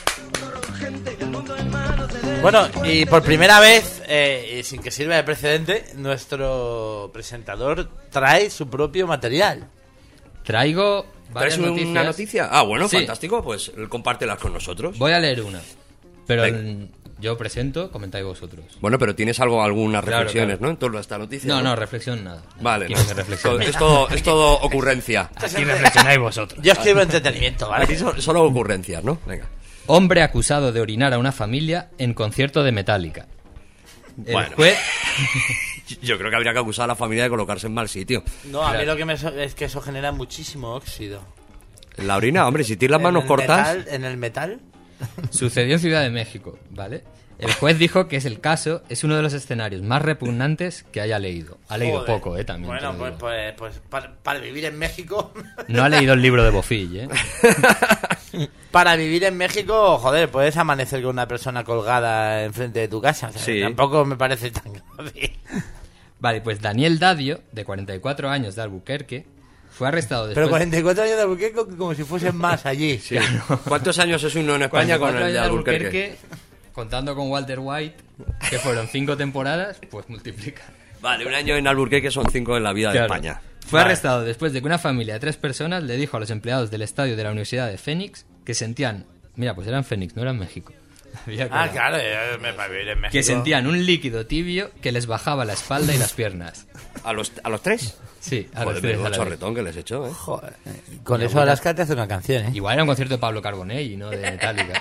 Speaker 3: Bueno, y por primera vez, eh, y sin que sirva de precedente, nuestro presentador trae su propio material.
Speaker 4: Traigo varias
Speaker 2: ¿Traes
Speaker 4: noticias.
Speaker 2: una noticia? Ah, bueno,
Speaker 4: Sí.
Speaker 2: fantástico, pues compártelas con nosotros.
Speaker 4: Voy a leer una. Pero
Speaker 2: Venga.
Speaker 4: mm, yo presento, comentáis vosotros.
Speaker 2: Bueno, pero tienes algo, algunas
Speaker 4: Claro,
Speaker 2: reflexiones,
Speaker 4: claro.
Speaker 2: ¿no? En torno a esta noticia.
Speaker 4: No, no, reflexión nada.
Speaker 2: Vale,
Speaker 4: Aquí
Speaker 2: no.
Speaker 4: no se reflexiona.
Speaker 2: es, todo, es todo ocurrencia.
Speaker 4: Aquí reflexionáis vosotros.
Speaker 3: Yo escribo entretenimiento, ¿vale?
Speaker 2: Aquí son solo ocurrencias, ¿no? Venga.
Speaker 4: Hombre acusado de orinar a una familia en concierto de Metallica. El
Speaker 2: Bueno.
Speaker 4: juez...
Speaker 2: Yo creo que habría que acusar a la familia de colocarse en mal sitio.
Speaker 3: No, a mí
Speaker 4: Claro.
Speaker 3: lo que me so- es que eso genera muchísimo óxido.
Speaker 2: La orina, hombre, si tienes las
Speaker 3: En
Speaker 2: manos
Speaker 3: el
Speaker 2: cortas...
Speaker 3: metal- en el metal.
Speaker 4: Sucedió en Ciudad de México, ¿vale? El juez dijo que es el caso, es uno de los escenarios más repugnantes que haya leído. Ha leído
Speaker 3: Joder.
Speaker 4: poco, ¿eh? También. te
Speaker 3: Bueno,
Speaker 4: lo
Speaker 3: pues,
Speaker 4: digo.
Speaker 3: pues, pues para, para vivir en México.
Speaker 4: No ha leído el libro de Bofill, ¿eh?
Speaker 3: Para vivir en México, joder, puedes amanecer con una persona colgada enfrente de tu casa. O sea,
Speaker 2: Sí.
Speaker 3: Tampoco me parece tan grave.
Speaker 4: Vale, pues Daniel Dadio, de cuarenta y cuatro años de Albuquerque, fue arrestado después...
Speaker 3: Pero cuarenta y cuatro años de Albuquerque como, como si fuesen más allí.
Speaker 2: Sí. ¿Cuántos años es uno en España con
Speaker 4: cuarenta
Speaker 2: el de
Speaker 4: años
Speaker 2: Albuquerque?
Speaker 4: contando con Walter White, que fueron cinco temporadas, pues multiplica.
Speaker 2: Vale, un año en Albuquerque son cinco en la vida
Speaker 4: Claro.
Speaker 2: de España.
Speaker 4: Fue
Speaker 3: Vale.
Speaker 4: arrestado después de que una familia de tres personas le dijo a los empleados del estadio de la Universidad de Phoenix que sentían... Mira, pues eran Phoenix, no eran México. Había
Speaker 3: Ah,
Speaker 4: colado.
Speaker 3: claro, eh, me para vivir en México.
Speaker 4: Que sentían un líquido tibio que les bajaba la espalda y las piernas.
Speaker 2: ¿A los, a los tres?
Speaker 4: Sí, a los
Speaker 2: Joder,
Speaker 4: tres
Speaker 2: menudo
Speaker 4: a la vez.
Speaker 2: chorretón que les he hecho, ¿eh?
Speaker 3: Joder. Con eso Alaska te hace una canción, ¿eh?
Speaker 4: Igual era un concierto de Pablo Carbonell, no de Metallica.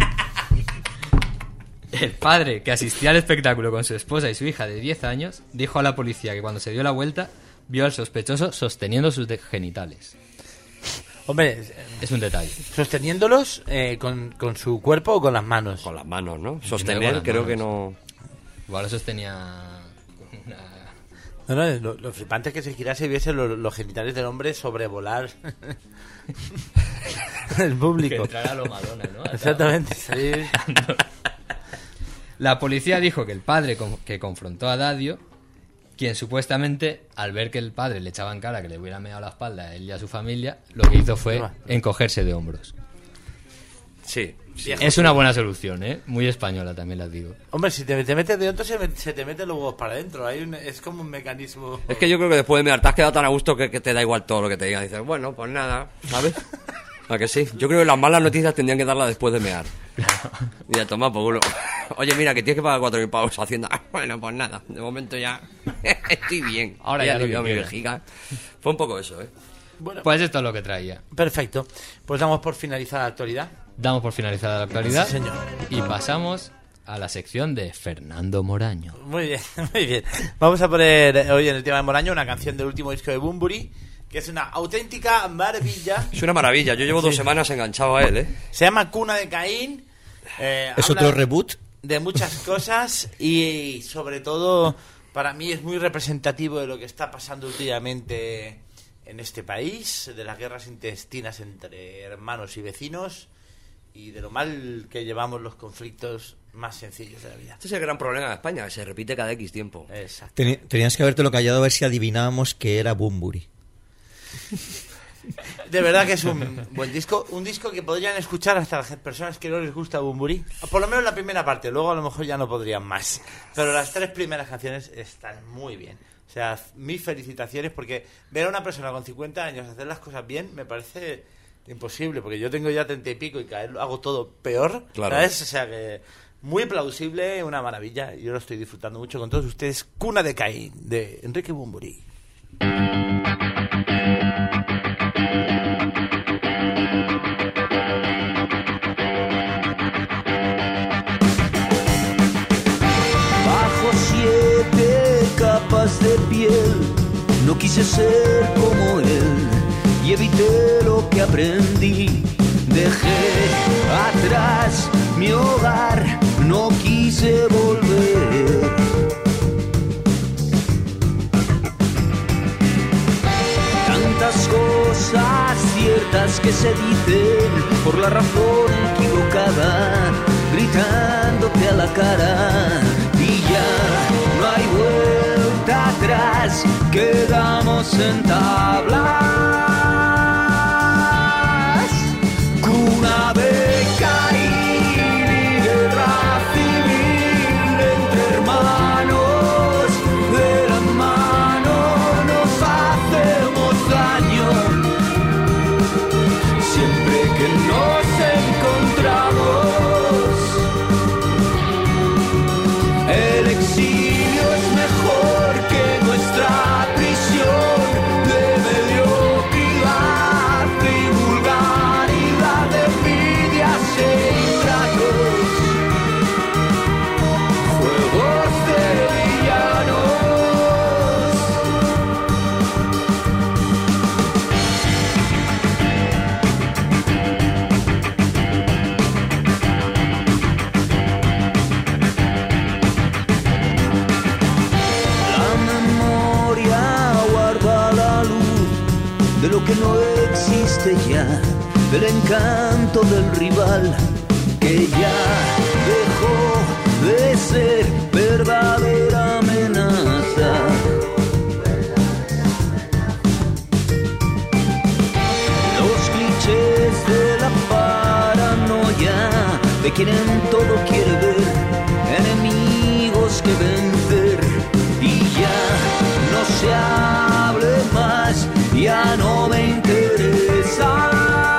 Speaker 4: El padre, que asistía al espectáculo con su esposa y su hija de diez años, dijo a la policía que cuando se dio la vuelta vio al sospechoso sosteniendo sus de- genitales.
Speaker 3: Hombre,
Speaker 4: Es un detalle.
Speaker 3: sosteniéndolos eh, con, con su cuerpo o con las manos.
Speaker 2: Con las manos, ¿no?
Speaker 4: con
Speaker 2: Sostener
Speaker 4: las
Speaker 2: creo
Speaker 4: manos.
Speaker 2: que no...
Speaker 4: Igual lo sostenía con una...
Speaker 3: No, no, lo, lo flipante es que se girase y viese lo- los genitales del hombre sobrevolar el
Speaker 4: Que
Speaker 3: público.
Speaker 4: entrara lo Madonna, ¿no?
Speaker 3: Exactamente, sí.
Speaker 4: La policía dijo que el padre con- que confrontó a Dadio, quien supuestamente, al ver que el padre le echaba en cara que le hubiera meado la espalda a él y a su familia, lo que hizo fue encogerse de hombros.
Speaker 2: Sí, sí.
Speaker 4: Es una buena solución, ¿eh? Muy española también la digo.
Speaker 3: Hombre, si te, te metes dentro, se, me- se te meten los huevos para adentro. Hay un, es como un mecanismo.
Speaker 2: Es que yo creo que después de mear te has quedado tan a gusto que, que te da igual todo lo que te digan. Dices, bueno, pues nada, ¿sabes? ¿A que sí? Yo creo que las malas noticias tendrían que darlas después de mear. Y a tomar por culo. Oye, mira, que tienes que pagar cuatro mil pavos a Hacienda. Ah, bueno, pues nada, de momento ya estoy bien.
Speaker 4: Ahora
Speaker 2: He
Speaker 4: ya lo
Speaker 2: aliviado
Speaker 4: que
Speaker 2: mi
Speaker 4: quieras.
Speaker 2: vejiga. Fue un poco eso, ¿eh?
Speaker 3: Bueno,
Speaker 4: Pues esto es lo que traía.
Speaker 3: perfecto. Pues damos por finalizada la actualidad.
Speaker 4: Damos por finalizada la actualidad
Speaker 3: Sí, señor.
Speaker 4: y pasamos a la sección de Fernando Moraño.
Speaker 3: Muy bien, muy bien. Vamos a poner hoy en el tema de Moraño una canción del último disco de Bunbury, que es una auténtica maravilla.
Speaker 2: Es una maravilla, yo llevo dos sí. semanas enganchado a él, ¿eh?
Speaker 3: Se llama Cuna de Caín. Eh,
Speaker 5: ¿Es otro reboot?
Speaker 3: De muchas cosas y sobre todo para mí es muy representativo de lo que está pasando últimamente en este país, de las guerras intestinas entre hermanos y vecinos y de lo mal que llevamos los conflictos más sencillos de la vida.
Speaker 2: Este es el gran problema de España, que se repite cada X tiempo.
Speaker 3: Exacto.
Speaker 5: Ten, tenías que habértelo callado a ver si adivinábamos que era Bunbury.
Speaker 3: De verdad que es un buen disco, un disco que podrían escuchar hasta las personas que no les gusta Bunbury, por lo menos la primera parte, luego a lo mejor ya no podrían más, pero las tres primeras canciones están muy bien. O sea, mis felicitaciones, porque ver a una persona con cincuenta años hacer las cosas bien me parece imposible, porque yo tengo ya treinta y pico y cada vez hago todo peor,
Speaker 2: claro.
Speaker 3: ¿Sabes? O sea que muy plausible, una maravilla, yo lo estoy disfrutando mucho con todos ustedes. Cuna de Caín, de Enrique Bunbury.
Speaker 6: Bajo siete capas de piel, no quise ser como él y evité lo que aprendí. Dejé atrás mi hogar, no quise volver. Tantas cosas ciertas que se dicen por la razón equivocada, gritándote a la cara, y ya no hay vuelta atrás, quedamos en tablas. Cuna de Caín y guerra civil entre hermanos, de la mano nos hacemos daño. Siempre que nos encontramos, el exilio es mejor que nuestra prisión de mediocridad y vulgaridad, de envidias e ingratos, juegos de villanos. La memoria guarda la luz de lo que no existe ya, del encanto del rival que ya dejó de ser verdadera amenaza. Los clichés de la paranoia de quien en todo quiere ver enemigos que vencer, y ya no se hable más, ya no me interesa.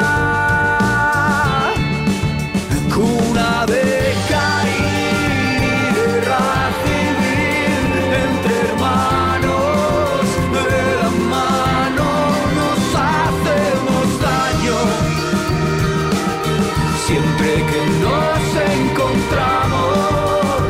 Speaker 6: Cuna de Caín y guerra civil entre hermanos, de la mano nos hacemos daño. Siempre que nos encontramos,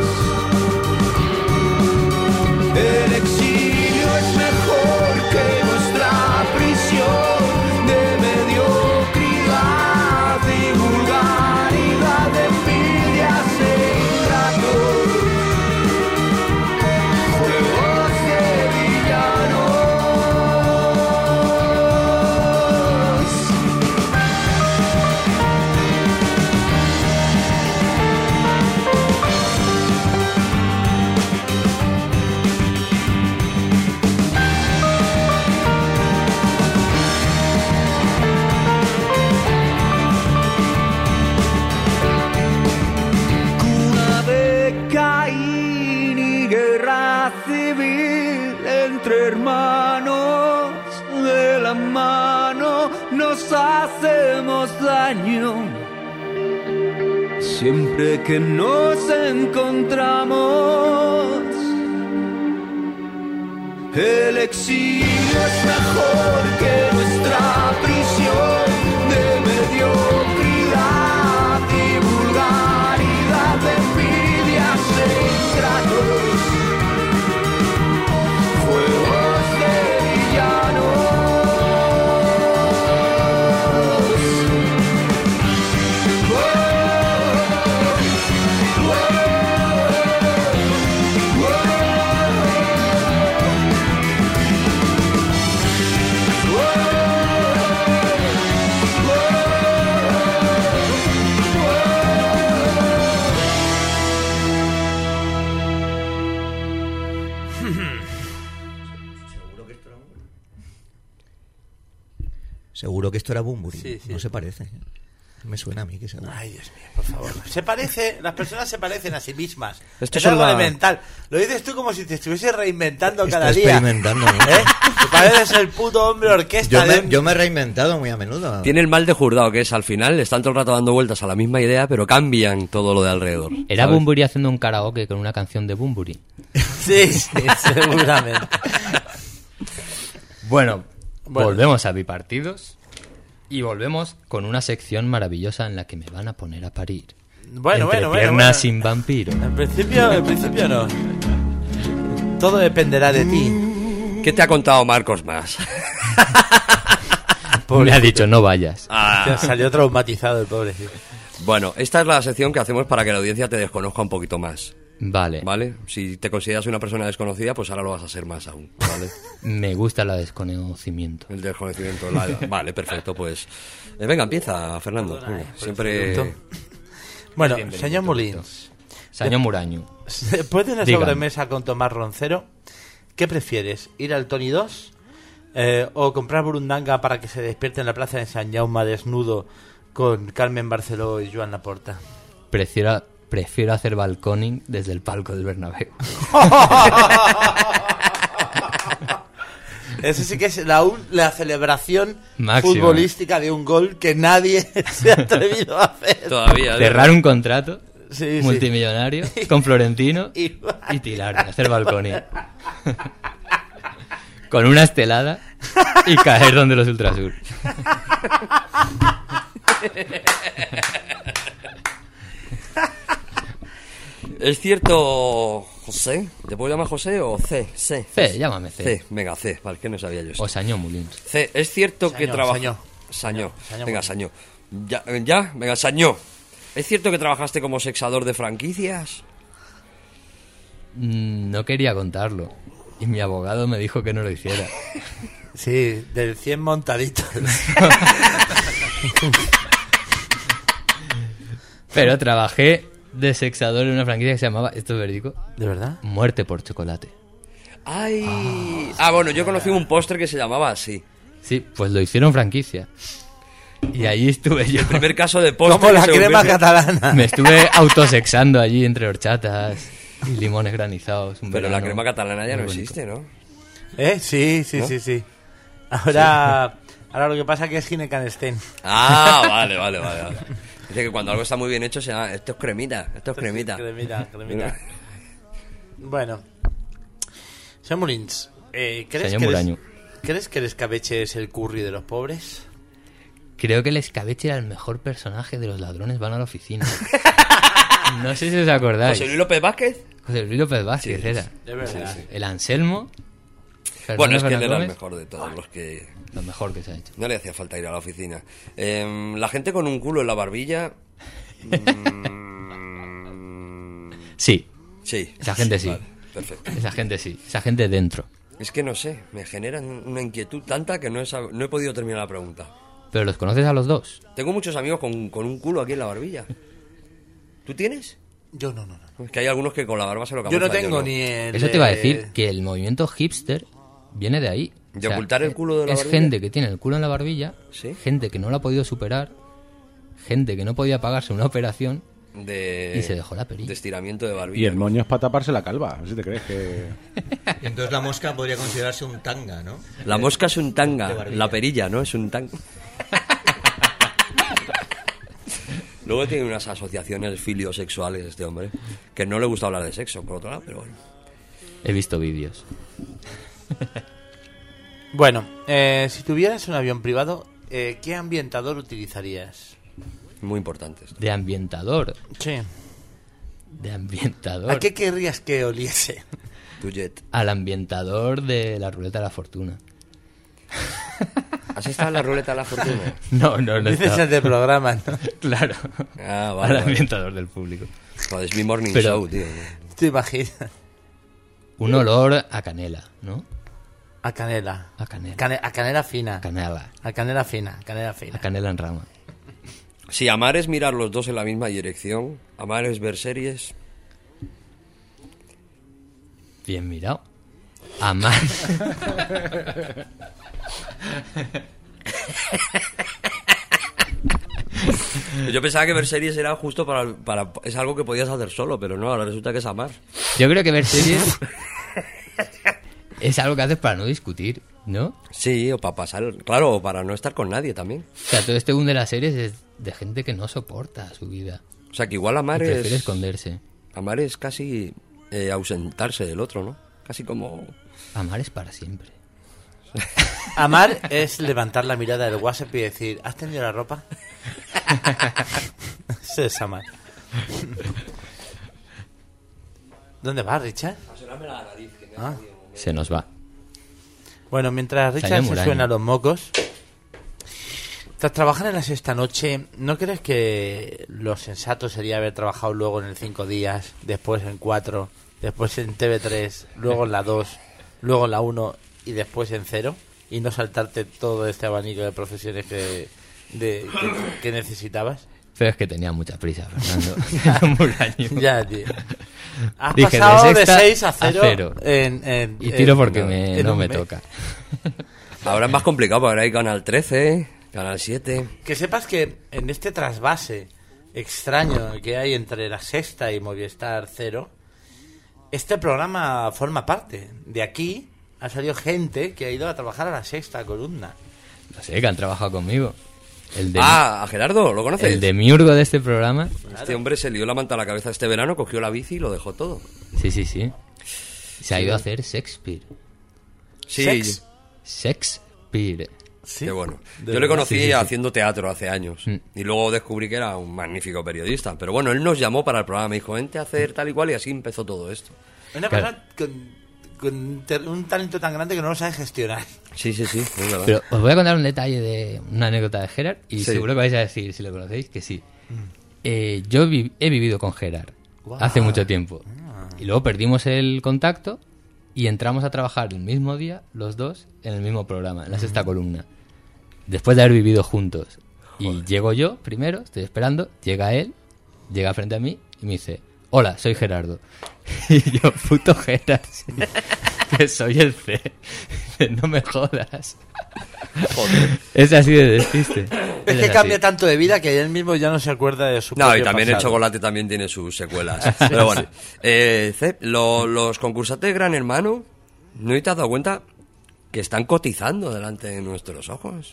Speaker 6: el exilio es mejor que nuestra prisión de mediocridad y vulgaridad, de envidias e ingratos, juegos de villanos. Cuna de Caín y guerra civil entre hermanos, de la mano nos hacemos daño. Siempre que nos encontramos, el exilio es mejor que nuestra prisión de mediocridad y vulgaridad, de envidia
Speaker 5: Seguro que esto era Bunbury.
Speaker 3: Sí, sí.
Speaker 5: No se parece. Me suena a mí que seguro.
Speaker 3: Ay, Dios mío, por favor. Se parece, las personas se parecen a sí mismas.
Speaker 2: Esto
Speaker 3: es
Speaker 2: es
Speaker 3: algo
Speaker 2: la-
Speaker 3: elemental. Lo dices tú como si te estuvieses reinventando cada
Speaker 5: Está
Speaker 3: día.
Speaker 5: experimentando, ¿no?
Speaker 3: ¿Eh? Te pareces el puto hombre orquesta
Speaker 5: Yo me,
Speaker 3: de...
Speaker 5: yo me he reinventado muy a menudo.
Speaker 2: Tiene el mal de Jurdao, que es al final, están todo el rato dando vueltas a la misma idea, pero cambian todo lo de alrededor.
Speaker 4: Era
Speaker 2: ¿sabes?
Speaker 4: Bunbury haciendo un karaoke con una canción de Bunbury.
Speaker 3: Sí, sí, seguramente.
Speaker 4: Bueno,
Speaker 3: Bueno.
Speaker 4: volvemos a bipartidos y volvemos con una sección maravillosa en la que me van a poner a parir.
Speaker 3: Bueno,
Speaker 4: Entre
Speaker 3: bueno, bueno.
Speaker 4: piernas
Speaker 3: bueno.
Speaker 4: sin vampiro.
Speaker 3: En principio, en principio no. Todo dependerá de ti.
Speaker 2: ¿Qué te ha contado Marcos más?
Speaker 4: Me ha dicho no vayas.
Speaker 2: Ah.
Speaker 3: Salió traumatizado el pobre. Sí.
Speaker 2: Bueno, esta es la sección que hacemos para que la audiencia te desconozca un poquito más,
Speaker 4: Vale,
Speaker 2: ¿vale? Si te consideras una persona desconocida, pues ahora lo vas a ser más aún, ¿vale?
Speaker 4: me gusta el desconocimiento.
Speaker 2: El desconocimiento. La... Vale, perfecto, pues... eh, venga, empieza, Fernando. Venga, siempre...
Speaker 3: Bueno,
Speaker 4: Recién venido
Speaker 3: señor
Speaker 4: todo
Speaker 3: Molins,
Speaker 4: Saño Muraño.
Speaker 3: después de una
Speaker 4: Dígame.
Speaker 3: sobremesa con Tomás Roncero, ¿qué prefieres? ¿Ir al Tony dos? Eh, ¿O comprar burundanga para que se despierte en la plaza de San Jaume desnudo con Carmen Barceló y Joan Laporta?
Speaker 4: Prefiero, prefiero hacer balconing desde el palco del Bernabéu.
Speaker 3: Eso sí que es la, un- la celebración
Speaker 4: Máxima.
Speaker 3: futbolística de un gol que nadie se ha atrevido a hacer.
Speaker 2: Todavía... ¿eh?
Speaker 4: Cerrar un contrato
Speaker 3: Sí, sí.
Speaker 4: multimillonario con Florentino
Speaker 3: Y-
Speaker 4: y tirar, hacer balconing. Con una estelada y caer donde los Ultrasur.
Speaker 2: Es cierto, José, ¿te puedo llamar José o C? C.
Speaker 4: C, llámame C.
Speaker 2: C, venga, C, vale, que no sabía yo esto.
Speaker 4: O Saño Mulins.
Speaker 2: C, es cierto que
Speaker 3: Sañó,
Speaker 2: trabaja...
Speaker 3: Sañó.
Speaker 2: Sañó.
Speaker 3: Sañó,
Speaker 2: Venga,
Speaker 3: bueno.
Speaker 2: Sañó. Ya, eh, ya, venga, Sañó. ¿Es cierto que trabajaste como sexador de franquicias?
Speaker 4: Mm, No quería contarlo. Y mi abogado me dijo que no lo hiciera.
Speaker 3: Sí, del cien montaditos.
Speaker 4: Pero trabajé de sexador en una franquicia que se llamaba, esto es verídico,
Speaker 3: ¿De verdad?
Speaker 4: Muerte por Chocolate.
Speaker 2: Ay. Ah, bueno, yo conocí un póster que se llamaba así.
Speaker 4: Sí, pues lo hicieron franquicia. Y allí estuve yo.
Speaker 2: El primer caso de póster.
Speaker 3: Como la
Speaker 2: que se
Speaker 3: crema
Speaker 2: convierte-
Speaker 3: catalana.
Speaker 4: Me estuve autosexando allí entre horchatas y limones granizados. un
Speaker 2: Pero la
Speaker 4: verano
Speaker 2: crema catalana ya
Speaker 4: muy
Speaker 2: no
Speaker 4: bonito.
Speaker 2: existe, ¿no?
Speaker 3: ¿Eh? Sí, sí,
Speaker 2: ¿No?
Speaker 3: sí, sí. Ahora, ahora lo que pasa es que es Ginecanstein.
Speaker 2: Ah, vale, vale, vale, vale. Dice que cuando algo está muy bien hecho se llama, esto es cremita, esto es cremita.
Speaker 3: Cremita, cremita. Bueno. Señor Molins, eh, ¿crees,
Speaker 4: Señor
Speaker 3: que el-
Speaker 4: Muraño.
Speaker 3: ¿crees que el escabeche es el curry de los pobres?
Speaker 4: Creo que el escabeche era el mejor personaje de Los ladrones van a la oficina. No sé si os acordáis.
Speaker 2: José Luis López Vázquez.
Speaker 4: José Luis López Vázquez
Speaker 2: Sí,
Speaker 4: era.
Speaker 3: De verdad.
Speaker 4: El Anselmo. Fernando
Speaker 2: Bueno, es que él era el
Speaker 4: Fernández,
Speaker 2: mejor de todos los que...
Speaker 4: Lo mejor que se ha hecho.
Speaker 2: No le hacía falta ir a la oficina. Em, la gente con un culo en la barbilla... mm,
Speaker 4: Sí,
Speaker 2: sí.
Speaker 4: esa gente sí.
Speaker 2: Vale, perfecto.
Speaker 4: Esa gente sí. Esa gente dentro.
Speaker 2: Es que no sé, me generan una inquietud tanta que no he, sab- no he podido terminar la pregunta.
Speaker 4: Pero los conoces a los dos.
Speaker 2: Tengo muchos amigos con, con un culo aquí en la barbilla. ¿Tú tienes?
Speaker 3: Yo no, no, no.
Speaker 2: Es que hay algunos que con la barba se lo
Speaker 3: Yo
Speaker 2: camuflan.
Speaker 3: no tengo ni el...
Speaker 4: Eso te iba a
Speaker 3: eh,
Speaker 4: decir, que el movimiento hipster viene de ahí.
Speaker 2: ¿De ocultar el culo de la
Speaker 4: es
Speaker 2: barbilla?
Speaker 4: gente que tiene el culo en la barbilla,
Speaker 2: ¿Sí?
Speaker 4: gente que no lo ha podido superar, gente que no podía pagarse una operación
Speaker 2: De,
Speaker 4: y se dejó la perilla.
Speaker 2: de estiramiento de barbilla.
Speaker 1: Y el moño es para taparse la calva, si te crees que...
Speaker 5: Y entonces la mosca podría considerarse un tanga, ¿no?
Speaker 2: La mosca es un
Speaker 5: De
Speaker 2: tanga,
Speaker 5: barbilla.
Speaker 2: la perilla, ¿no? Es un tanga. Luego tiene unas asociaciones filiosexuales este hombre, que no le gusta hablar de sexo, por otro lado, pero bueno.
Speaker 4: He visto vídeos.
Speaker 3: Bueno, eh, si tuvieras un avión privado, eh, ¿qué ambientador utilizarías?
Speaker 2: Muy importante esto.
Speaker 4: De ambientador.
Speaker 3: Sí.
Speaker 4: De ambientador.
Speaker 3: ¿A qué querrías que oliese?
Speaker 2: Tu jet.
Speaker 4: Al ambientador de la ruleta de la fortuna.
Speaker 2: ¿Has estado en la ruleta de la fortuna?
Speaker 4: No, no, no.
Speaker 3: Dices
Speaker 4: estaba.
Speaker 3: el de programas, ¿no?
Speaker 4: Claro.
Speaker 2: Ah,
Speaker 4: Al
Speaker 2: vale, vale.
Speaker 4: ambientador del público.
Speaker 2: Joder, es mi morning
Speaker 4: Pero-
Speaker 2: show, tío.
Speaker 3: ¿Te imaginas?
Speaker 4: Un olor a canela, ¿no?
Speaker 3: A canela.
Speaker 4: A canela.
Speaker 3: Cane- a canela fina.
Speaker 4: Canela.
Speaker 3: A canela fina, canela
Speaker 4: A
Speaker 3: fina.
Speaker 4: canela en rama.
Speaker 2: Si amar es mirar los dos en la misma dirección, amar es ver series.
Speaker 4: Bien mirado. Amar.
Speaker 2: Yo pensaba que ver series era justo para, para... Es algo que podías hacer solo, pero no, ahora resulta que es amar.
Speaker 4: Yo creo que ver series es algo que haces para no discutir, ¿no?
Speaker 2: Sí, o para pasar... Claro, o para no estar con nadie también.
Speaker 4: O sea, todo este boom de las series es de gente que no soporta su vida.
Speaker 2: O sea, que igual amar
Speaker 4: Y
Speaker 2: es...
Speaker 4: prefiere esconderse.
Speaker 2: Amar es casi eh, ausentarse del otro, ¿no? Casi como...
Speaker 4: Amar es para siempre.
Speaker 3: Amar es levantar la mirada del WhatsApp y decir, ¿has tendido la ropa? Eso es amar. ¿Dónde vas, Richard? Ah.
Speaker 4: Se nos va.
Speaker 3: Bueno, mientras Richard
Speaker 4: Salió
Speaker 3: se
Speaker 4: Muraño.
Speaker 3: suena los mocos, tras trabajar en la sexta noche, ¿no crees que lo sensato sería haber trabajado luego en el cinco días, después en cuatro, después en T V tres, luego en la dos, luego en la uno y después en cero? Y no saltarte todo este abanico de profesiones que, de, que, que necesitabas.
Speaker 4: Pero es que tenía mucha prisa, Fernando. Muraño.
Speaker 3: Ya, tío. Has
Speaker 4: Dije, de
Speaker 3: pasado de
Speaker 4: sexta
Speaker 3: seis a
Speaker 4: a
Speaker 3: cero.
Speaker 4: cero.
Speaker 3: En, en-
Speaker 4: Y tiro
Speaker 3: en-
Speaker 4: porque me,
Speaker 3: en
Speaker 4: no
Speaker 3: un
Speaker 4: me
Speaker 3: mes.
Speaker 4: toca.
Speaker 2: Ahora es más complicado, porque ahora hay Canal trece, Canal siete...
Speaker 3: Que sepas que en este trasvase extraño que hay entre la sexta y Movistar Cero, este programa forma parte. De aquí ha salido gente que ha ido a trabajar a la sexta columna.
Speaker 4: No sé, que han trabajado conmigo. El de,
Speaker 2: Ah, a Gerardo, ¿lo conoces?
Speaker 4: el demiurgo de este programa.
Speaker 2: Este hombre se lió la manta a la cabeza este verano, cogió la bici y lo dejó todo.
Speaker 4: Sí, sí, sí. Se ha ido a hacer Shakespeare.
Speaker 2: Sí,
Speaker 3: Sex.
Speaker 4: Shakespeare.
Speaker 3: ¿Sí?
Speaker 2: qué bueno.
Speaker 3: De
Speaker 2: Yo le
Speaker 3: verdad.
Speaker 2: conocí
Speaker 4: Sí, sí, sí.
Speaker 2: haciendo teatro hace años.
Speaker 4: Mm.
Speaker 2: Y luego descubrí que era un magnífico periodista. Pero bueno, él nos llamó para el programa, me dijo, vente a hacer tal y cual, y así empezó todo esto.
Speaker 3: Una
Speaker 4: Claro.
Speaker 3: persona con, con ter- un talento tan grande que no lo sabe gestionar.
Speaker 2: Sí, sí, sí, es verdad.
Speaker 4: Pero os voy a contar un detalle de una anécdota de Gerard y
Speaker 2: Sí.
Speaker 4: seguro que vais a decir, si lo conocéis, que sí. Eh, yo vi- he vivido con Gerard
Speaker 3: Guau.
Speaker 4: hace mucho tiempo. Y luego perdimos el contacto y entramos a trabajar el mismo día, los dos, en el mismo programa, en la sexta columna. Después de haber vivido juntos. Y llego yo primero, estoy esperando, llega él, llega frente a mí y me dice, hola, soy Gerardo. Y yo, puto Gerard, sí, que soy el C. Dice, no me jodas.
Speaker 2: Joder.
Speaker 4: Es así de despiste.
Speaker 3: Es que
Speaker 4: así.
Speaker 3: cambia tanto de vida que él mismo ya no se acuerda de su
Speaker 2: No,
Speaker 3: propio
Speaker 2: y también el
Speaker 3: pasado.
Speaker 2: chocolate también tiene sus secuelas. Pero bueno, eh, Cep, lo- los concursantes de Gran Hermano, ¿no te has dado cuenta que están cotizando delante de nuestros ojos?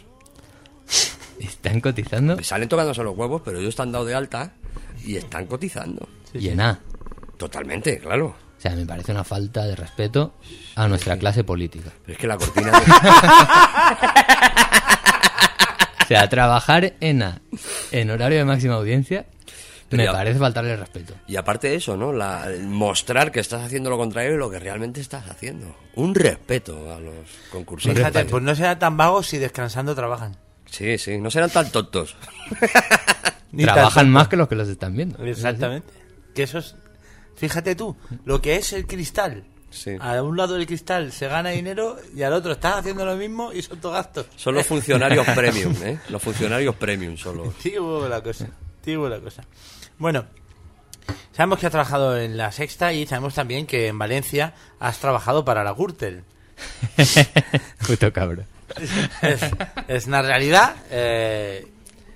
Speaker 4: ¿Están cotizando?
Speaker 2: Salen tocándose los huevos, pero ellos están dados de alta y están cotizando.
Speaker 4: Y en A.
Speaker 2: Totalmente, claro.
Speaker 4: O sea, me parece una falta de respeto a nuestra clase política.
Speaker 2: Pero es que la cortina...
Speaker 4: O sea, trabajar en A en horario de máxima audiencia
Speaker 2: Pero
Speaker 4: me
Speaker 2: ya-
Speaker 4: parece faltarle el respeto.
Speaker 2: Y aparte de eso, ¿no? La, el mostrar que estás haciendo lo contrario de lo que realmente estás haciendo. Un respeto a los concursantes.
Speaker 3: Fíjate, pues no serán tan vagos si descansando trabajan.
Speaker 2: Sí, sí, no serán tan tontos.
Speaker 3: Ni tan
Speaker 4: Trabajan
Speaker 3: tontos.
Speaker 4: más que los que los están viendo.
Speaker 3: Exactamente. Que eso es... Fíjate tú, lo que es el cristal.
Speaker 2: Sí.
Speaker 3: A un lado del cristal se gana dinero y al otro estás haciendo lo mismo y son todos gastos.
Speaker 2: Son los funcionarios premium, ¿eh? Los funcionarios premium son los...
Speaker 3: Tío la cosa. Tío la cosa. Bueno, sabemos que has trabajado en la Sexta y sabemos también que en Valencia has trabajado para la Gürtel.
Speaker 4: Puto cabrón.
Speaker 3: Es, es una realidad. Eh...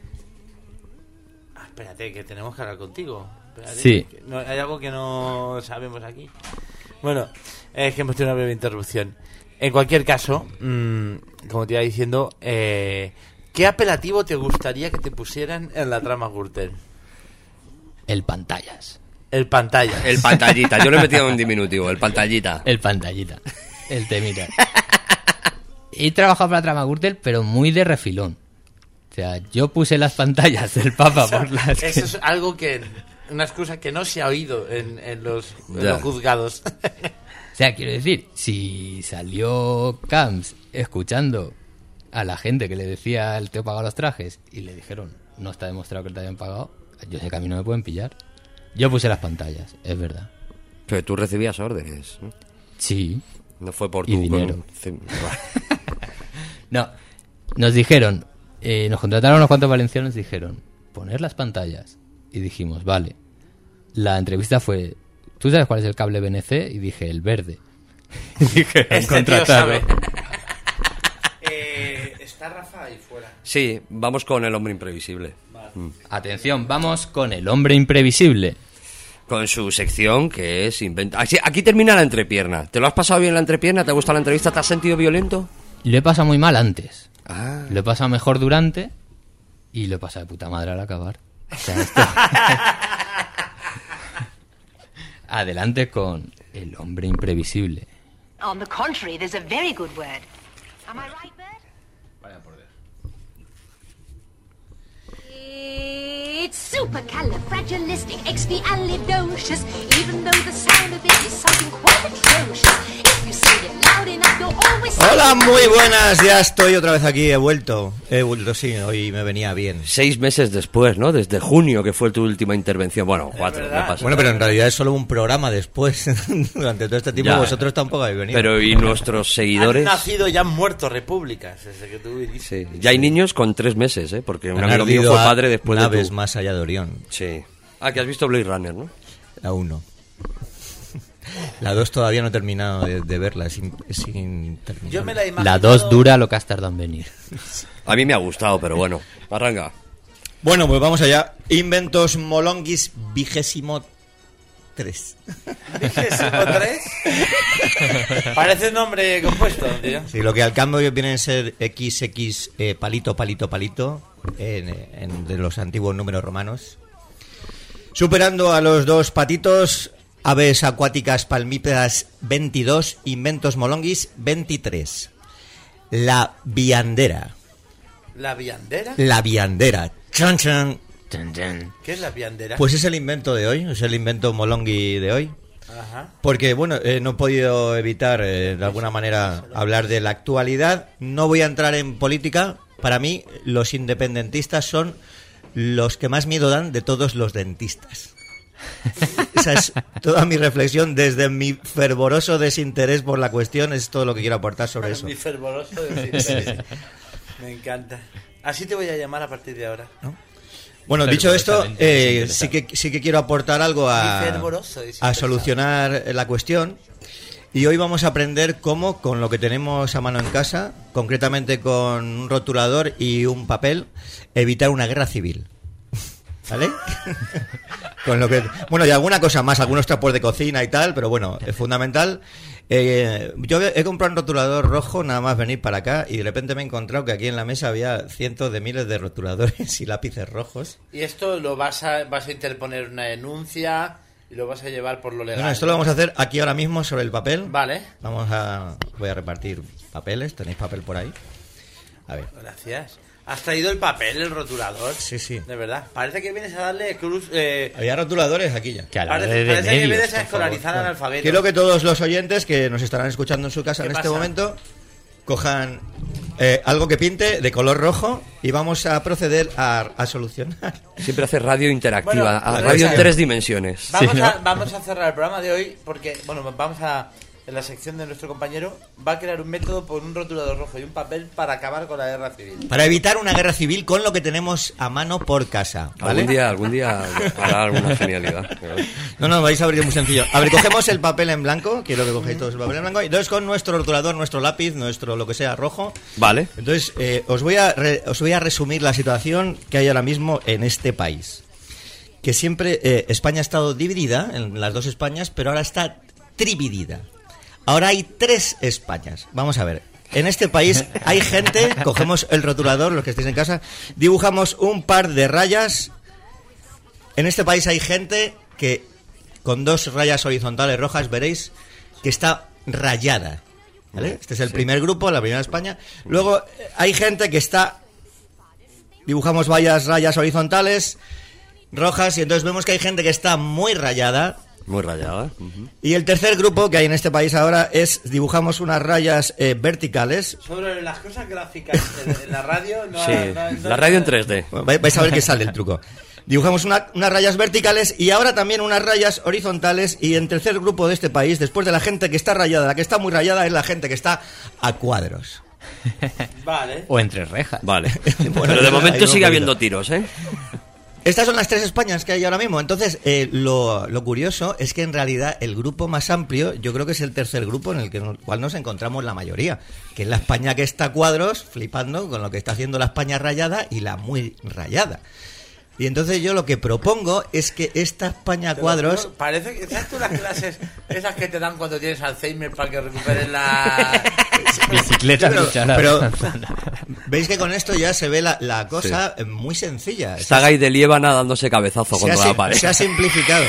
Speaker 3: ah, espérate, que tenemos que hablar contigo. Espérate,
Speaker 4: Sí.
Speaker 3: que no- hay algo que no sabemos aquí. Bueno, es que hemos tenido una breve interrupción. En cualquier caso, mmm, como te iba diciendo, eh, ¿qué apelativo te gustaría que te pusieran en la trama Gürtel?
Speaker 4: El pantallas.
Speaker 3: El pantalla.
Speaker 2: El pantallita, yo le he metido un diminutivo, el pantallita.
Speaker 4: El pantallita. El temita. He trabajado para Trama Gürtel, pero muy de refilón. O sea, yo puse las pantallas del Papa por las...
Speaker 3: Eso es algo que... Una excusa que no se ha oído en, en los, en
Speaker 2: Ya.
Speaker 3: los juzgados.
Speaker 4: O sea, quiero decir, si salió Camps escuchando a la gente que le decía el tío pagado los trajes y le dijeron, no está demostrado que te hayan pagado, yo sé que a mí no me pueden pillar. Yo puse las pantallas, es verdad.
Speaker 2: Pero tú recibías órdenes, ¿no?
Speaker 4: Sí.
Speaker 2: No fue por
Speaker 4: Y
Speaker 2: tu...
Speaker 4: dinero.
Speaker 2: con-
Speaker 4: No, nos dijeron, eh, nos contrataron unos cuantos valencianos, nos dijeron, poner las pantallas. Y dijimos, vale. La entrevista fue, ¿tú sabes cuál es el cable B N C? Y dije, el verde. Y dijeron,
Speaker 3: Este tío
Speaker 4: contratado.
Speaker 3: sabe. Eh, Está Rafa ahí fuera.
Speaker 2: Sí, vamos con el hombre imprevisible.
Speaker 3: Vale.
Speaker 2: Mm.
Speaker 4: Atención, vamos con el hombre imprevisible.
Speaker 2: Con su sección que es inventa. Aquí, aquí termina la entrepierna. ¿Te lo has pasado bien la entrepierna? ¿Te ha gustado la entrevista? ¿Te has sentido violento?
Speaker 4: Lo he pasado muy mal antes.
Speaker 2: Ah.
Speaker 4: Lo he pasado mejor durante y lo he pasado de puta madre al acabar. O sea, esto... Adelante con el hombre imprevisible.
Speaker 7: On the contrary, there's a very good word. Am I right, Bert?
Speaker 1: Vaya por Dios.
Speaker 7: It's supercalifragilisticexpialidocious, even though the sound of it is something quite atrocious. If you say it loud enough, you'll always say
Speaker 5: Hola,
Speaker 7: it
Speaker 5: muy
Speaker 7: loud.
Speaker 5: buenas, ya estoy otra vez aquí, he vuelto. He vuelto, sí, hoy me venía bien.
Speaker 2: Seis meses después, ¿no? Desde junio, que fue tu última intervención. Bueno, cuatro,
Speaker 3: verdad.
Speaker 2: me pasa.
Speaker 5: Bueno, pero en realidad es solo un programa después. Durante todo este tiempo
Speaker 2: Ya.
Speaker 5: vosotros tampoco habéis venido.
Speaker 2: Pero ¿y nuestros seguidores?
Speaker 3: Han nacido y han muerto repúblicas, desde que tú viniste.
Speaker 2: Sí. Ya hay niños con tres meses, ¿eh? Porque un
Speaker 5: Han
Speaker 2: amigo mío
Speaker 5: ardido
Speaker 2: fue
Speaker 5: a
Speaker 2: padre después de
Speaker 5: naves
Speaker 2: tu...
Speaker 5: más allá de Orión.
Speaker 2: Sí. Ah, que has visto Blade Runner, ¿no?
Speaker 5: La uno. La dos todavía no he terminado de, de verla, es, in, es interminable.
Speaker 3: Yo me la he
Speaker 4: La
Speaker 3: imaginado...
Speaker 4: dos dura lo que has tardado en venir.
Speaker 2: A mí me ha gustado, pero bueno. Arranca.
Speaker 5: Bueno, pues vamos allá. Inventos Molonguis vigésimo tres.
Speaker 3: ¿Vigésimo tres? Parece un nombre compuesto, tío.
Speaker 5: Sí, lo que al cambio viene a ser equis equis eh, palito, palito, palito, en, en- de los antiguos números romanos. Superando a los dos patitos, aves acuáticas palmípedas veintidós, inventos molonguis veintitrés. La viandera.
Speaker 3: ¿La viandera?
Speaker 5: La viandera. Chan, chan.
Speaker 3: ¿Qué es la viandera?
Speaker 5: Pues es el invento de hoy, es el invento molongui de hoy.
Speaker 3: Ajá.
Speaker 5: Porque, bueno, eh, no he podido evitar, eh, de alguna manera, hablar de la actualidad. No voy a entrar en política. Para mí, los independentistas son los que más miedo dan de todos los dentistas. Esa es toda mi reflexión desde mi fervoroso desinterés por la cuestión. Es todo lo que quiero aportar sobre eso.
Speaker 3: Mi fervoroso desinterés. Me encanta. Así te voy a llamar a partir de ahora.
Speaker 5: Bueno, dicho esto,
Speaker 4: Fervorosamente
Speaker 5: eh, sí que sí que quiero aportar algo a,
Speaker 3: Mi fervoroso
Speaker 5: a
Speaker 3: desinteresado.
Speaker 5: solucionar la cuestión. Y hoy vamos a aprender cómo, con lo que tenemos a mano en casa, concretamente con un rotulador y un papel, evitar una guerra civil. ¿Vale? Con lo que, bueno, y alguna cosa más, algunos trapos de cocina y tal, pero bueno, es fundamental. Eh, yo he comprado un rotulador rojo nada más venir para acá y de repente me he encontrado que aquí en la mesa había cientos de miles de rotuladores y lápices rojos.
Speaker 3: Y esto lo vas a, vas a interponer una denuncia y lo vas a llevar por lo legal.
Speaker 5: Bueno, esto lo vamos a hacer aquí ahora mismo sobre el papel.
Speaker 3: Vale.
Speaker 5: Vamos a... Voy a repartir papeles. ¿Tenéis papel por ahí? A ver.
Speaker 3: Gracias. ¿Has traído el papel, el rotulador?
Speaker 5: Sí, sí.
Speaker 3: De verdad. Parece que vienes a darle cruz... Eh,
Speaker 5: Había rotuladores aquí ya.
Speaker 4: Que a la
Speaker 3: parece
Speaker 4: vez de
Speaker 3: parece que
Speaker 4: medios,
Speaker 3: vienes a
Speaker 4: por favor.
Speaker 3: escolarizar al alfabeto.
Speaker 5: Quiero que todos los oyentes que nos estarán escuchando en su casa
Speaker 3: ¿Qué
Speaker 5: en este
Speaker 3: pasa?
Speaker 5: momento cojan eh, algo que pinte de color rojo y vamos a proceder a, a solucionar.
Speaker 2: Siempre hace radio interactiva,
Speaker 3: Bueno,
Speaker 2: a
Speaker 3: pues
Speaker 2: radio
Speaker 3: ya.
Speaker 2: en tres dimensiones.
Speaker 3: Vamos,
Speaker 4: Sí, ¿no?
Speaker 3: a, vamos a cerrar el programa de hoy porque, bueno, vamos a... En la sección de nuestro compañero va a crear un método por un rotulador rojo y un papel para acabar con la guerra civil.
Speaker 5: Para evitar una guerra civil con lo que tenemos a mano por casa. ¿Vale?
Speaker 2: Algún día, algún día hará alguna genialidad.
Speaker 5: No, no, vais a abrir muy sencillo. A ver, cogemos el papel en blanco. Quiero que cogáis todos el papel en blanco. Y entonces con nuestro rotulador, nuestro lápiz, nuestro lo que sea rojo.
Speaker 2: Vale.
Speaker 5: Entonces, eh, os, voy a re- os voy a resumir la situación que hay ahora mismo en este país. Que siempre eh, España ha estado dividida en las dos Españas, pero ahora está trividida. Ahora hay tres Españas. Vamos a ver. En este país hay gente, cogemos el rotulador, los que estéis en casa, dibujamos un par de rayas. En este país hay gente que con dos rayas horizontales rojas, veréis, que está rayada. ¿Vale? Este es el primer grupo, la primera España. Luego eh, hay gente que está... Dibujamos varias rayas horizontales rojas y entonces vemos que hay gente que está muy rayada.
Speaker 2: Muy rayada. Ujú.
Speaker 5: Y el tercer grupo que hay en este país ahora es dibujamos unas rayas eh, verticales.
Speaker 3: Sobre las cosas gráficas en, en la radio... No,
Speaker 2: Sí,
Speaker 3: no- no-
Speaker 2: la radio en tres D.
Speaker 5: Bueno, vais- vais a ver que sale el truco. Dibujamos una- unas rayas verticales y ahora también unas rayas horizontales. Y el tercer grupo de este país, después de la gente que está rayada, la que está muy rayada es la gente que está a cuadros.
Speaker 3: Vale.
Speaker 4: O entre rejas.
Speaker 2: Vale.
Speaker 5: Bueno,
Speaker 2: Pero de
Speaker 5: ahí
Speaker 2: momento
Speaker 5: hemos
Speaker 2: sigue
Speaker 5: perdido.
Speaker 2: habiendo tiros, ¿eh?
Speaker 5: Estas son las tres Españas que hay ahora mismo. Entonces, eh, lo, lo curioso es que en realidad el grupo más amplio, yo creo que es el tercer grupo en el que en el cual nos encontramos la mayoría, que es la España que está a cuadros, flipando con lo que está haciendo la España rayada y la muy rayada. Y entonces yo lo que propongo es que esta España a cuadros...
Speaker 3: Pero, parece que... ¿Sabes tú las clases esas que te dan cuando tienes Alzheimer para que recuperes la...
Speaker 4: Bicicleta,
Speaker 5: pero,
Speaker 4: cuchara.
Speaker 5: pero veis que con esto ya se ve la, la cosa sí. muy sencilla.
Speaker 2: Está Gay de Liébana dándose cabezazo
Speaker 5: se
Speaker 2: contra
Speaker 5: ha,
Speaker 2: la pared.
Speaker 5: Se ha simplificado.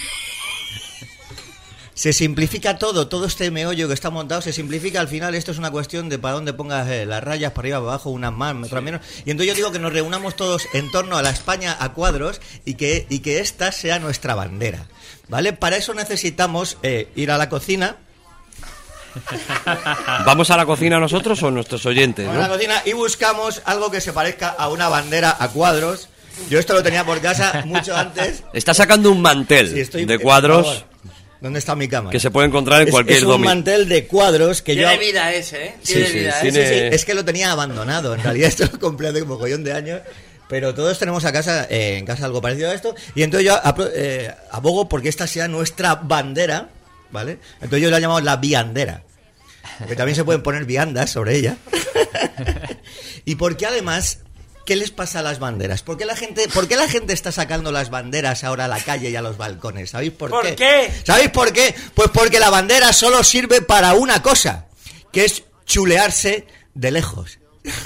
Speaker 5: Se simplifica todo, todo este meollo que está montado, se simplifica al final. Esto es una cuestión de para dónde pongas eh, las rayas, para arriba, para abajo, unas más, otras menos. Y entonces yo digo que nos reunamos todos en torno a la España a cuadros y que, y que esta sea nuestra bandera, ¿vale? Para eso necesitamos eh, ir a la cocina.
Speaker 2: ¿Vamos a la cocina nosotros o nuestros oyentes?
Speaker 5: Vamos
Speaker 2: ¿no?
Speaker 5: a la cocina y buscamos algo que se parezca a una bandera a cuadros. Yo esto lo tenía por casa mucho antes.
Speaker 2: Está sacando un mantel
Speaker 5: Sí, estoy,
Speaker 2: de cuadros...
Speaker 5: ¿Dónde está mi cámara?
Speaker 2: Que se puede encontrar en
Speaker 5: es,
Speaker 2: cualquier
Speaker 5: Es un
Speaker 2: domingo.
Speaker 5: mantel de cuadros que
Speaker 3: Tiene
Speaker 5: yo...
Speaker 3: vida ese, ¿eh?
Speaker 2: Sí,
Speaker 3: Tiene
Speaker 2: sí,
Speaker 3: vida,
Speaker 2: tiene-
Speaker 3: ¿eh?
Speaker 5: Sí, sí, es que lo tenía abandonado. En realidad esto lo compré hace como mogollón de años. Pero todos tenemos a casa, eh, en casa algo parecido a esto. Y entonces yo apro- eh, abogo porque esta sea nuestra bandera, ¿vale? Entonces yo la llamamos la viandera. Porque también se pueden poner viandas sobre ella. Y porque además... ¿Qué les pasa a las banderas? ¿Por qué la gente, por qué la gente está sacando las banderas ahora a la calle y a los balcones? ¿Sabéis por,
Speaker 3: ¿Por
Speaker 5: qué?
Speaker 3: qué?
Speaker 5: ¿Sabéis por qué? Pues porque la bandera solo sirve para una cosa, que es chulearse de lejos.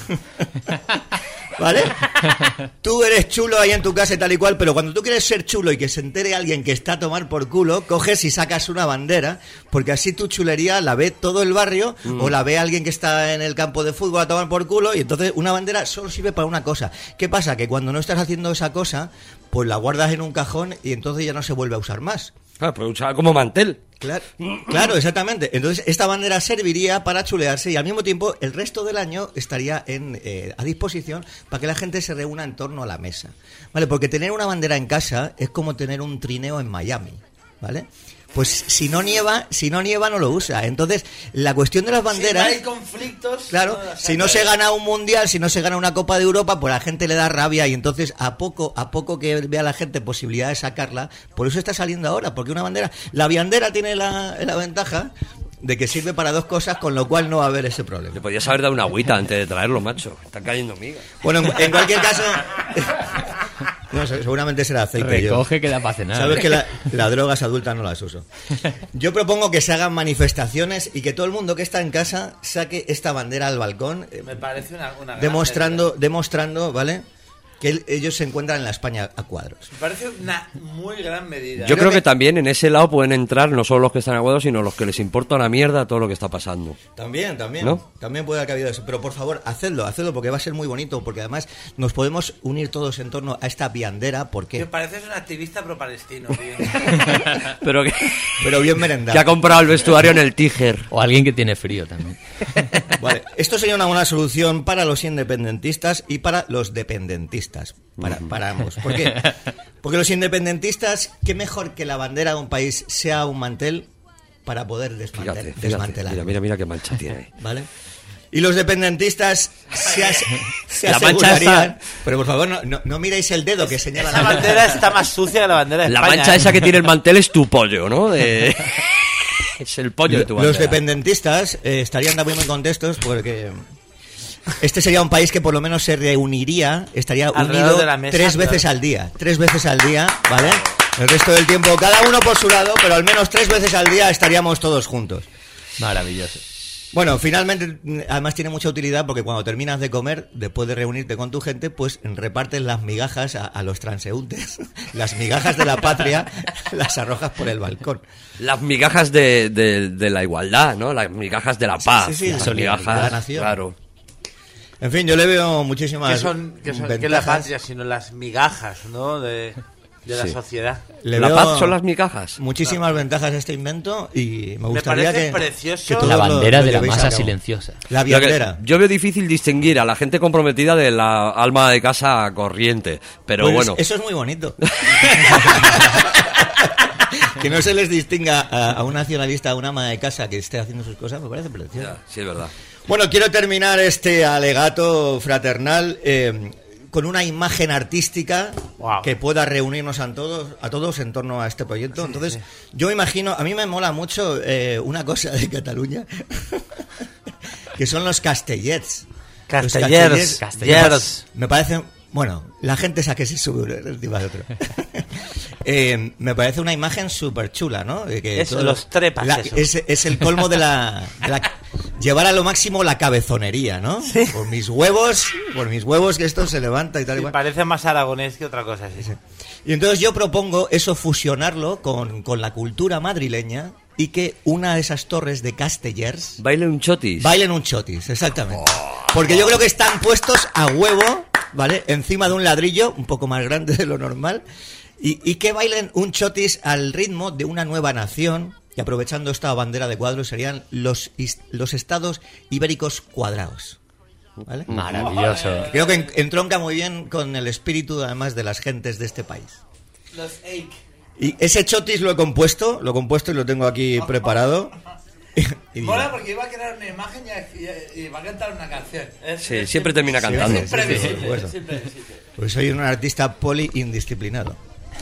Speaker 5: ¿Vale? Tú eres chulo ahí en tu casa y tal y cual, pero cuando tú quieres ser chulo y que se entere alguien que está a tomar por culo, coges y sacas una bandera, porque así tu chulería la ve todo el barrio, mm. o la ve alguien que está en el campo de fútbol a tomar por culo, y entonces una bandera solo sirve para una cosa. ¿Qué pasa? Que cuando no estás haciendo esa cosa, pues la guardas en un cajón y entonces ya no se vuelve a usar más.
Speaker 2: Claro, pero usaba como mantel.
Speaker 5: Claro, claro, exactamente. Entonces esta bandera serviría para chulearse y al mismo tiempo el resto del año estaría en, eh, a disposición para que la gente se reúna en torno a la mesa, ¿vale? Porque tener una bandera en casa es como tener un trineo en Miami, ¿vale? Pues si no nieva, si no nieva no lo usa. Entonces, la cuestión de las banderas...
Speaker 3: Si no hay conflictos...
Speaker 5: Claro, no si no se gana un mundial, si no se gana una Copa de Europa, pues a la gente le da rabia y entonces a poco, a poco que vea la gente posibilidad de sacarla, por eso está saliendo ahora, porque una bandera... La viandera tiene la, la ventaja de que sirve para dos cosas, con lo cual no va a haber ese problema.
Speaker 2: Le podías haber dado una agüita antes de traerlo, macho. Están cayendo migas.
Speaker 5: Bueno, en, en cualquier caso... No, seguramente será aceite.
Speaker 4: Recoge
Speaker 5: yo.
Speaker 4: que da para cenar.
Speaker 5: Sabes que la, las drogas adultas no las uso. Yo propongo que se hagan manifestaciones y que todo el mundo que está en casa saque esta bandera al balcón.
Speaker 3: Me parece una, una gran
Speaker 5: demostrando,
Speaker 3: medida.
Speaker 5: demostrando, ¿vale? Que el, ellos se encuentran en la España a cuadros.
Speaker 3: Me parece una muy gran medida.
Speaker 2: Yo
Speaker 5: Creo
Speaker 2: creo que...
Speaker 5: que
Speaker 2: también en ese lado pueden entrar no solo los que están aguados, sino los que les importa una mierda todo lo que está pasando.
Speaker 5: También, también.
Speaker 2: ¿No?
Speaker 5: También puede haber cabido eso. Pero por favor, hacedlo, hacedlo porque va a ser muy bonito. Porque además nos podemos unir todos en torno a esta viandera. ¿Por qué?
Speaker 3: Me pareces un activista pro-palestino, tío.
Speaker 2: Pero que,
Speaker 5: Pero bien merendado.
Speaker 2: que ha comprado el vestuario en el Tíger.
Speaker 4: O alguien que tiene frío también.
Speaker 5: Vale, esto sería una buena solución para los independentistas y para los dependentistas. Para, para ambos. ¿Por qué? Porque los independentistas, qué mejor que la bandera de un país sea un mantel para poder desmantel,
Speaker 2: Fíjate, fíjate.
Speaker 5: desmantelar.
Speaker 2: Mira, mira, mira qué mancha tiene.
Speaker 5: ¿Vale? Y los dependentistas se, as, se
Speaker 2: La mancha
Speaker 5: asegurarían...
Speaker 2: está-
Speaker 5: Pero por favor, no, no, no miréis el dedo que señala
Speaker 3: La
Speaker 5: la
Speaker 3: bandera está más sucia que la bandera de
Speaker 2: La
Speaker 3: España.
Speaker 2: mancha
Speaker 3: ¿eh?
Speaker 2: esa que tiene el mantel es tu pollo, ¿no? De... Es el pollo de tu
Speaker 5: Los
Speaker 2: bandera.
Speaker 5: dependentistas eh, estarían también muy contentos porque este sería un país que por lo menos se reuniría, estaría
Speaker 3: Alrededor
Speaker 5: unido
Speaker 3: de la mesa,
Speaker 5: tres
Speaker 3: claro.
Speaker 5: veces al día, tres veces al día, ¿vale? El resto del tiempo cada uno por su lado, pero al menos tres veces al día estaríamos todos juntos.
Speaker 4: Maravilloso.
Speaker 5: Bueno, finalmente, además tiene mucha utilidad porque cuando terminas de comer, después de reunirte con tu gente, pues repartes las migajas a, a los transeúntes. Las migajas de la patria las arrojas por el balcón.
Speaker 2: Las migajas de, de, de la igualdad, ¿no? Las migajas de la paz.
Speaker 5: sí, sí,
Speaker 2: las
Speaker 5: de la
Speaker 2: migajas,
Speaker 5: nación.
Speaker 2: claro.
Speaker 5: En fin, yo le veo muchísimas
Speaker 3: Que son, que son que
Speaker 5: ventajas.
Speaker 3: la patria, sino las migajas, ¿no? De, de la
Speaker 2: Sí.
Speaker 3: sociedad.
Speaker 5: Le
Speaker 2: ¿La
Speaker 5: veo
Speaker 2: paz son las migajas?
Speaker 5: muchísimas ventajas a este invento y me
Speaker 3: Me
Speaker 5: gustaría
Speaker 3: parece
Speaker 5: que,
Speaker 3: precioso.
Speaker 5: que todos
Speaker 4: La
Speaker 5: lo-
Speaker 4: bandera
Speaker 5: lo
Speaker 4: de la
Speaker 5: llevéis a
Speaker 4: masa
Speaker 5: cabo.
Speaker 4: silenciosa.
Speaker 5: La
Speaker 2: Yo, que-
Speaker 5: viandera.
Speaker 2: yo veo difícil distinguir a la gente comprometida de la alma de casa corriente, pero
Speaker 5: Pues
Speaker 2: bueno.
Speaker 5: eso es muy bonito. Que no se les distinga a, a un nacionalista, a una ama de casa que esté haciendo sus cosas, me parece precioso.
Speaker 2: Ya, sí, es verdad.
Speaker 5: Bueno, quiero terminar este alegato fraternal eh, con una imagen artística
Speaker 3: Wow.
Speaker 5: que pueda reunirnos a todos, a todos en torno a este proyecto.
Speaker 3: Sí,
Speaker 5: Entonces,
Speaker 3: sí.
Speaker 5: yo imagino, a mí me mola mucho eh, una cosa de Cataluña, que son los castellers. Los
Speaker 3: Castellers.
Speaker 4: Castellers.
Speaker 5: Me parece, bueno, la gente esa que se sube encima de otro. Eh, me parece una imagen súper chula, ¿no? Eh, Que
Speaker 3: Es
Speaker 5: todo-
Speaker 3: los trepas,
Speaker 5: la-
Speaker 3: eso.
Speaker 5: es, es el colmo de la, de la- llevar a lo máximo la cabezonería, ¿no?
Speaker 3: Sí.
Speaker 5: Por mis huevos, por mis huevos que esto se levanta y tal y
Speaker 3: Sí,
Speaker 5: cual.
Speaker 3: parece más aragonés que otra cosa, sí.
Speaker 5: Y entonces yo propongo eso, fusionarlo con, con la cultura madrileña y que una de esas torres de Castellers
Speaker 2: Baile un chotis.
Speaker 5: bailen un chotis, exactamente. Porque yo creo que están puestos a huevo, ¿vale? Encima de un ladrillo, un poco más grande de lo normal, y, y que bailen un chotis al ritmo de una nueva nación, que aprovechando esta bandera de cuadros serían los, is- los estados ibéricos cuadrados. ¿Vale?
Speaker 4: Maravilloso.
Speaker 5: Creo que en- entronca muy bien con el espíritu, además, de las gentes de este país.
Speaker 3: Los Eik.
Speaker 5: Y ese chotis lo he compuesto, lo he compuesto y lo tengo aquí preparado. Y digo,
Speaker 3: Mola porque iba a crear una imagen y, y- y va a cantar una canción. Es-
Speaker 2: Sí,
Speaker 3: es-
Speaker 2: siempre termina
Speaker 5: Sí,
Speaker 2: cantando.
Speaker 5: sí,
Speaker 3: Es
Speaker 5: sí,
Speaker 3: previsible,
Speaker 5: por supuesto.
Speaker 3: es imprevisible.
Speaker 5: pues soy un artista poli-indisciplinado.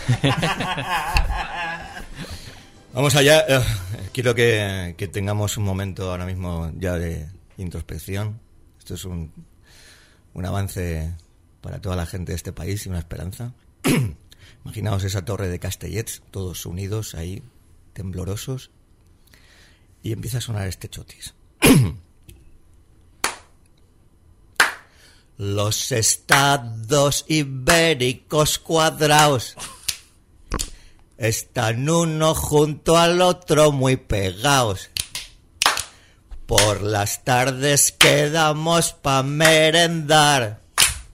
Speaker 5: Vamos allá. eh, Quiero que, que tengamos un momento ahora mismo ya de introspección. Esto es un, un avance para toda la gente de este país y una esperanza. Imaginaos esa torre de Castellets, todos unidos ahí, temblorosos. Y empieza a sonar este chotis. Los estados ibéricos cuadrados están uno junto al otro muy pegados. Por las tardes quedamos pa' merendar.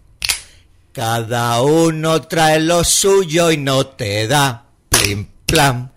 Speaker 5: Cada uno trae lo suyo y no te da plim plam.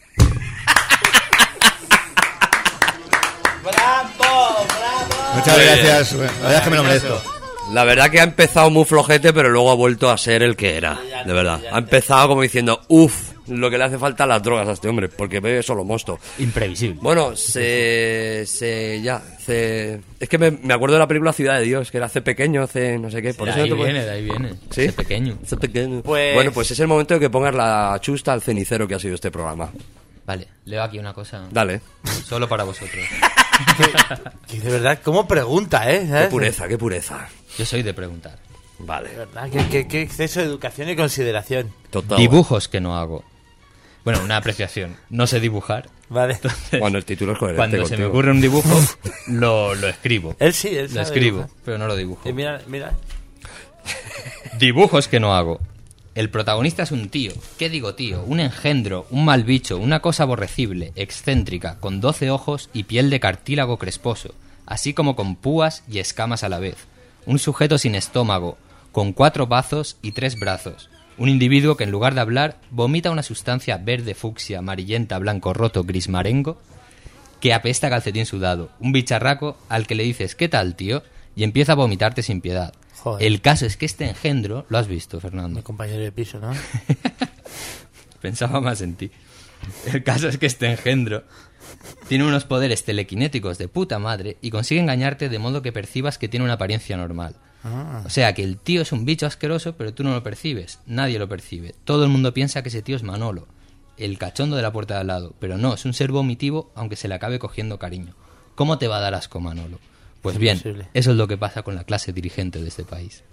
Speaker 3: ¡Bravo! ¡Bravo!
Speaker 5: Muchas
Speaker 2: Muy bien.
Speaker 5: gracias. La verdad es que me lo merezco.
Speaker 2: La verdad que ha empezado muy flojete, pero luego ha vuelto a ser el que era. De verdad. Ha empezado como diciendo, uff, lo que le hace falta a las drogas a este hombre, porque bebe solo mosto.
Speaker 4: Imprevisible.
Speaker 2: Bueno, se... se ya, se... Es que me, me acuerdo de la película Ciudad de Dios, que era hace pequeño, hace no sé qué. Por
Speaker 4: de
Speaker 2: eso no
Speaker 4: ahí
Speaker 2: te puedo-
Speaker 4: viene, de ahí viene.
Speaker 2: ¿Sí?
Speaker 4: Ese pequeño.
Speaker 2: Hace pequeño.
Speaker 3: Pues-
Speaker 2: Bueno, pues es el momento de que pongas la chusta al cenicero que ha sido este programa.
Speaker 4: Vale, leo aquí una cosa.
Speaker 2: Dale.
Speaker 4: Solo para vosotros.
Speaker 3: Que de verdad, ¿cómo pregunta, eh?
Speaker 2: Qué
Speaker 3: ¿Sabes?
Speaker 2: pureza, qué pureza.
Speaker 4: Yo soy de preguntar.
Speaker 2: Vale.
Speaker 3: De verdad, qué, qué- qué exceso de educación y consideración.
Speaker 2: Total.
Speaker 4: Dibujos que no hago. Bueno, una apreciación. No sé dibujar.
Speaker 3: Vale.
Speaker 2: Bueno, el título es coherente
Speaker 4: Cuando se me
Speaker 2: contigo.
Speaker 4: ocurre un dibujo, lo, lo escribo.
Speaker 3: Él sí, él
Speaker 4: Lo
Speaker 3: sabe
Speaker 4: escribo,
Speaker 3: dibujar.
Speaker 4: pero no lo dibujo.
Speaker 3: Y mira, mira.
Speaker 4: Dibujos que no hago. El protagonista es un tío. ¿Qué digo tío? Un engendro, un mal bicho, una cosa aborrecible, excéntrica, con doce ojos y piel de cartílago cresposo, así como con púas y escamas a la vez. Un sujeto sin estómago, con cuatro bazos y tres brazos. Un individuo que en lugar de hablar vomita una sustancia verde, fucsia, amarillenta, blanco, roto, gris marengo, que apesta a calcetín sudado. Un bicharraco al que le dices ¿qué tal, tío? Y empieza a vomitarte sin piedad.
Speaker 3: Joder.
Speaker 4: El caso es que este engendro, lo has visto, Fernando.
Speaker 3: Mi compañero de piso, ¿no?
Speaker 4: Pensaba más en ti. El caso es que este engendro tiene unos poderes telequinéticos de puta madre y consigue engañarte de modo que percibas que tiene una apariencia normal. O sea, que el tío es un bicho asqueroso, pero tú no lo percibes. Nadie lo percibe. Todo el mundo piensa que ese tío es Manolo, el cachondo de la puerta de al lado. Pero no, es un ser vomitivo, aunque se le acabe cogiendo cariño. ¿Cómo te va a dar asco, Manolo? Pues bien,
Speaker 3: Imposible.
Speaker 4: eso es lo que pasa con la clase dirigente de este país.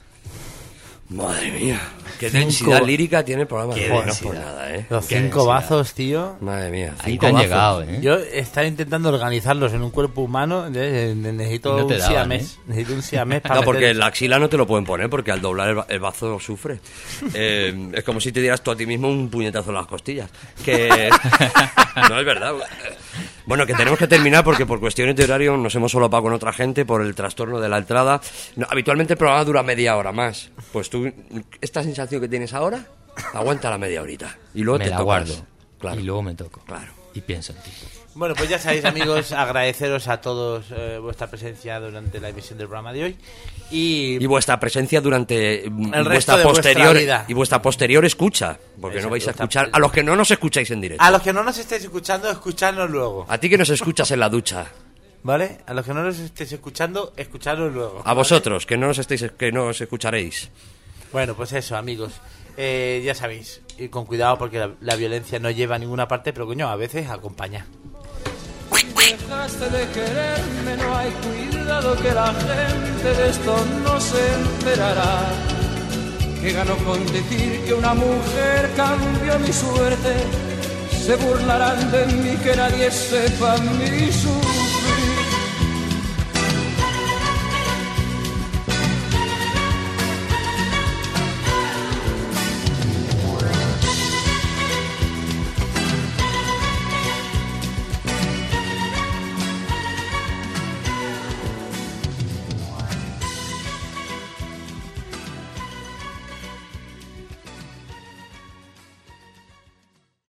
Speaker 2: Madre mía. Qué densidad lírica tiene el programa.
Speaker 3: Qué
Speaker 2: de hoy, no
Speaker 3: densidad.
Speaker 2: por nada, ¿eh?
Speaker 3: Los
Speaker 2: Qué
Speaker 3: cinco
Speaker 2: densidad.
Speaker 3: bazos, tío.
Speaker 2: Madre mía.
Speaker 4: Ahí
Speaker 2: cinco
Speaker 4: te han
Speaker 2: bazos.
Speaker 4: llegado, ¿eh?
Speaker 3: Yo estaba intentando organizarlos en un cuerpo humano. de- de- necesito
Speaker 4: Y no te
Speaker 3: un
Speaker 4: daban,
Speaker 3: siamés.
Speaker 4: ¿eh?
Speaker 3: Necesito un siamés para
Speaker 2: No, porque
Speaker 3: meter-
Speaker 2: la axila no te lo pueden poner porque al doblar el, ba- el bazo sufre. Eh, es como si te dieras tú a ti mismo un puñetazo en las costillas. Que no es verdad. Bueno, que tenemos que terminar porque por cuestiones de horario nos hemos solapado con otra gente por el trastorno de la entrada. No, habitualmente el programa dura media hora más. Pues tú, esta sensación que tienes ahora, aguanta la media horita. Y luego
Speaker 4: Me
Speaker 2: te
Speaker 4: la
Speaker 2: tocas.
Speaker 4: guardo.
Speaker 2: Claro.
Speaker 4: Y luego me toco.
Speaker 2: Claro.
Speaker 4: Y pienso en ti.
Speaker 3: Bueno, pues ya sabéis, amigos, agradeceros a todos eh, vuestra presencia durante la emisión del programa de hoy. Y,
Speaker 2: Y vuestra presencia durante mm,
Speaker 3: El resto
Speaker 2: vuestra
Speaker 3: de vuestra
Speaker 2: posterior
Speaker 3: vida.
Speaker 2: y vuestra posterior escucha, porque
Speaker 3: Exacto,
Speaker 2: no vais a
Speaker 3: vuestra-
Speaker 2: escuchar a los que no nos escucháis en directo.
Speaker 3: a los que no nos estéis escuchando, escuchadnos luego.
Speaker 2: A ti que nos escuchas en la ducha.
Speaker 3: ¿Vale? A los que no nos estéis escuchando, escuchadlo luego.
Speaker 2: A
Speaker 3: ¿vale?
Speaker 2: vosotros, que no nos estéis, que no os escucharéis.
Speaker 3: Bueno, pues eso, amigos. Eh, ya sabéis, ir con cuidado porque la, la violencia no lleva a ninguna parte, pero coño, a veces acompaña.
Speaker 6: Dejaste de quererme, no hay cuidado que la gente de esto no se enterará. Que ganó con decir que una mujer cambió mi suerte. Se burlarán de mí, que nadie sepa mi suerte.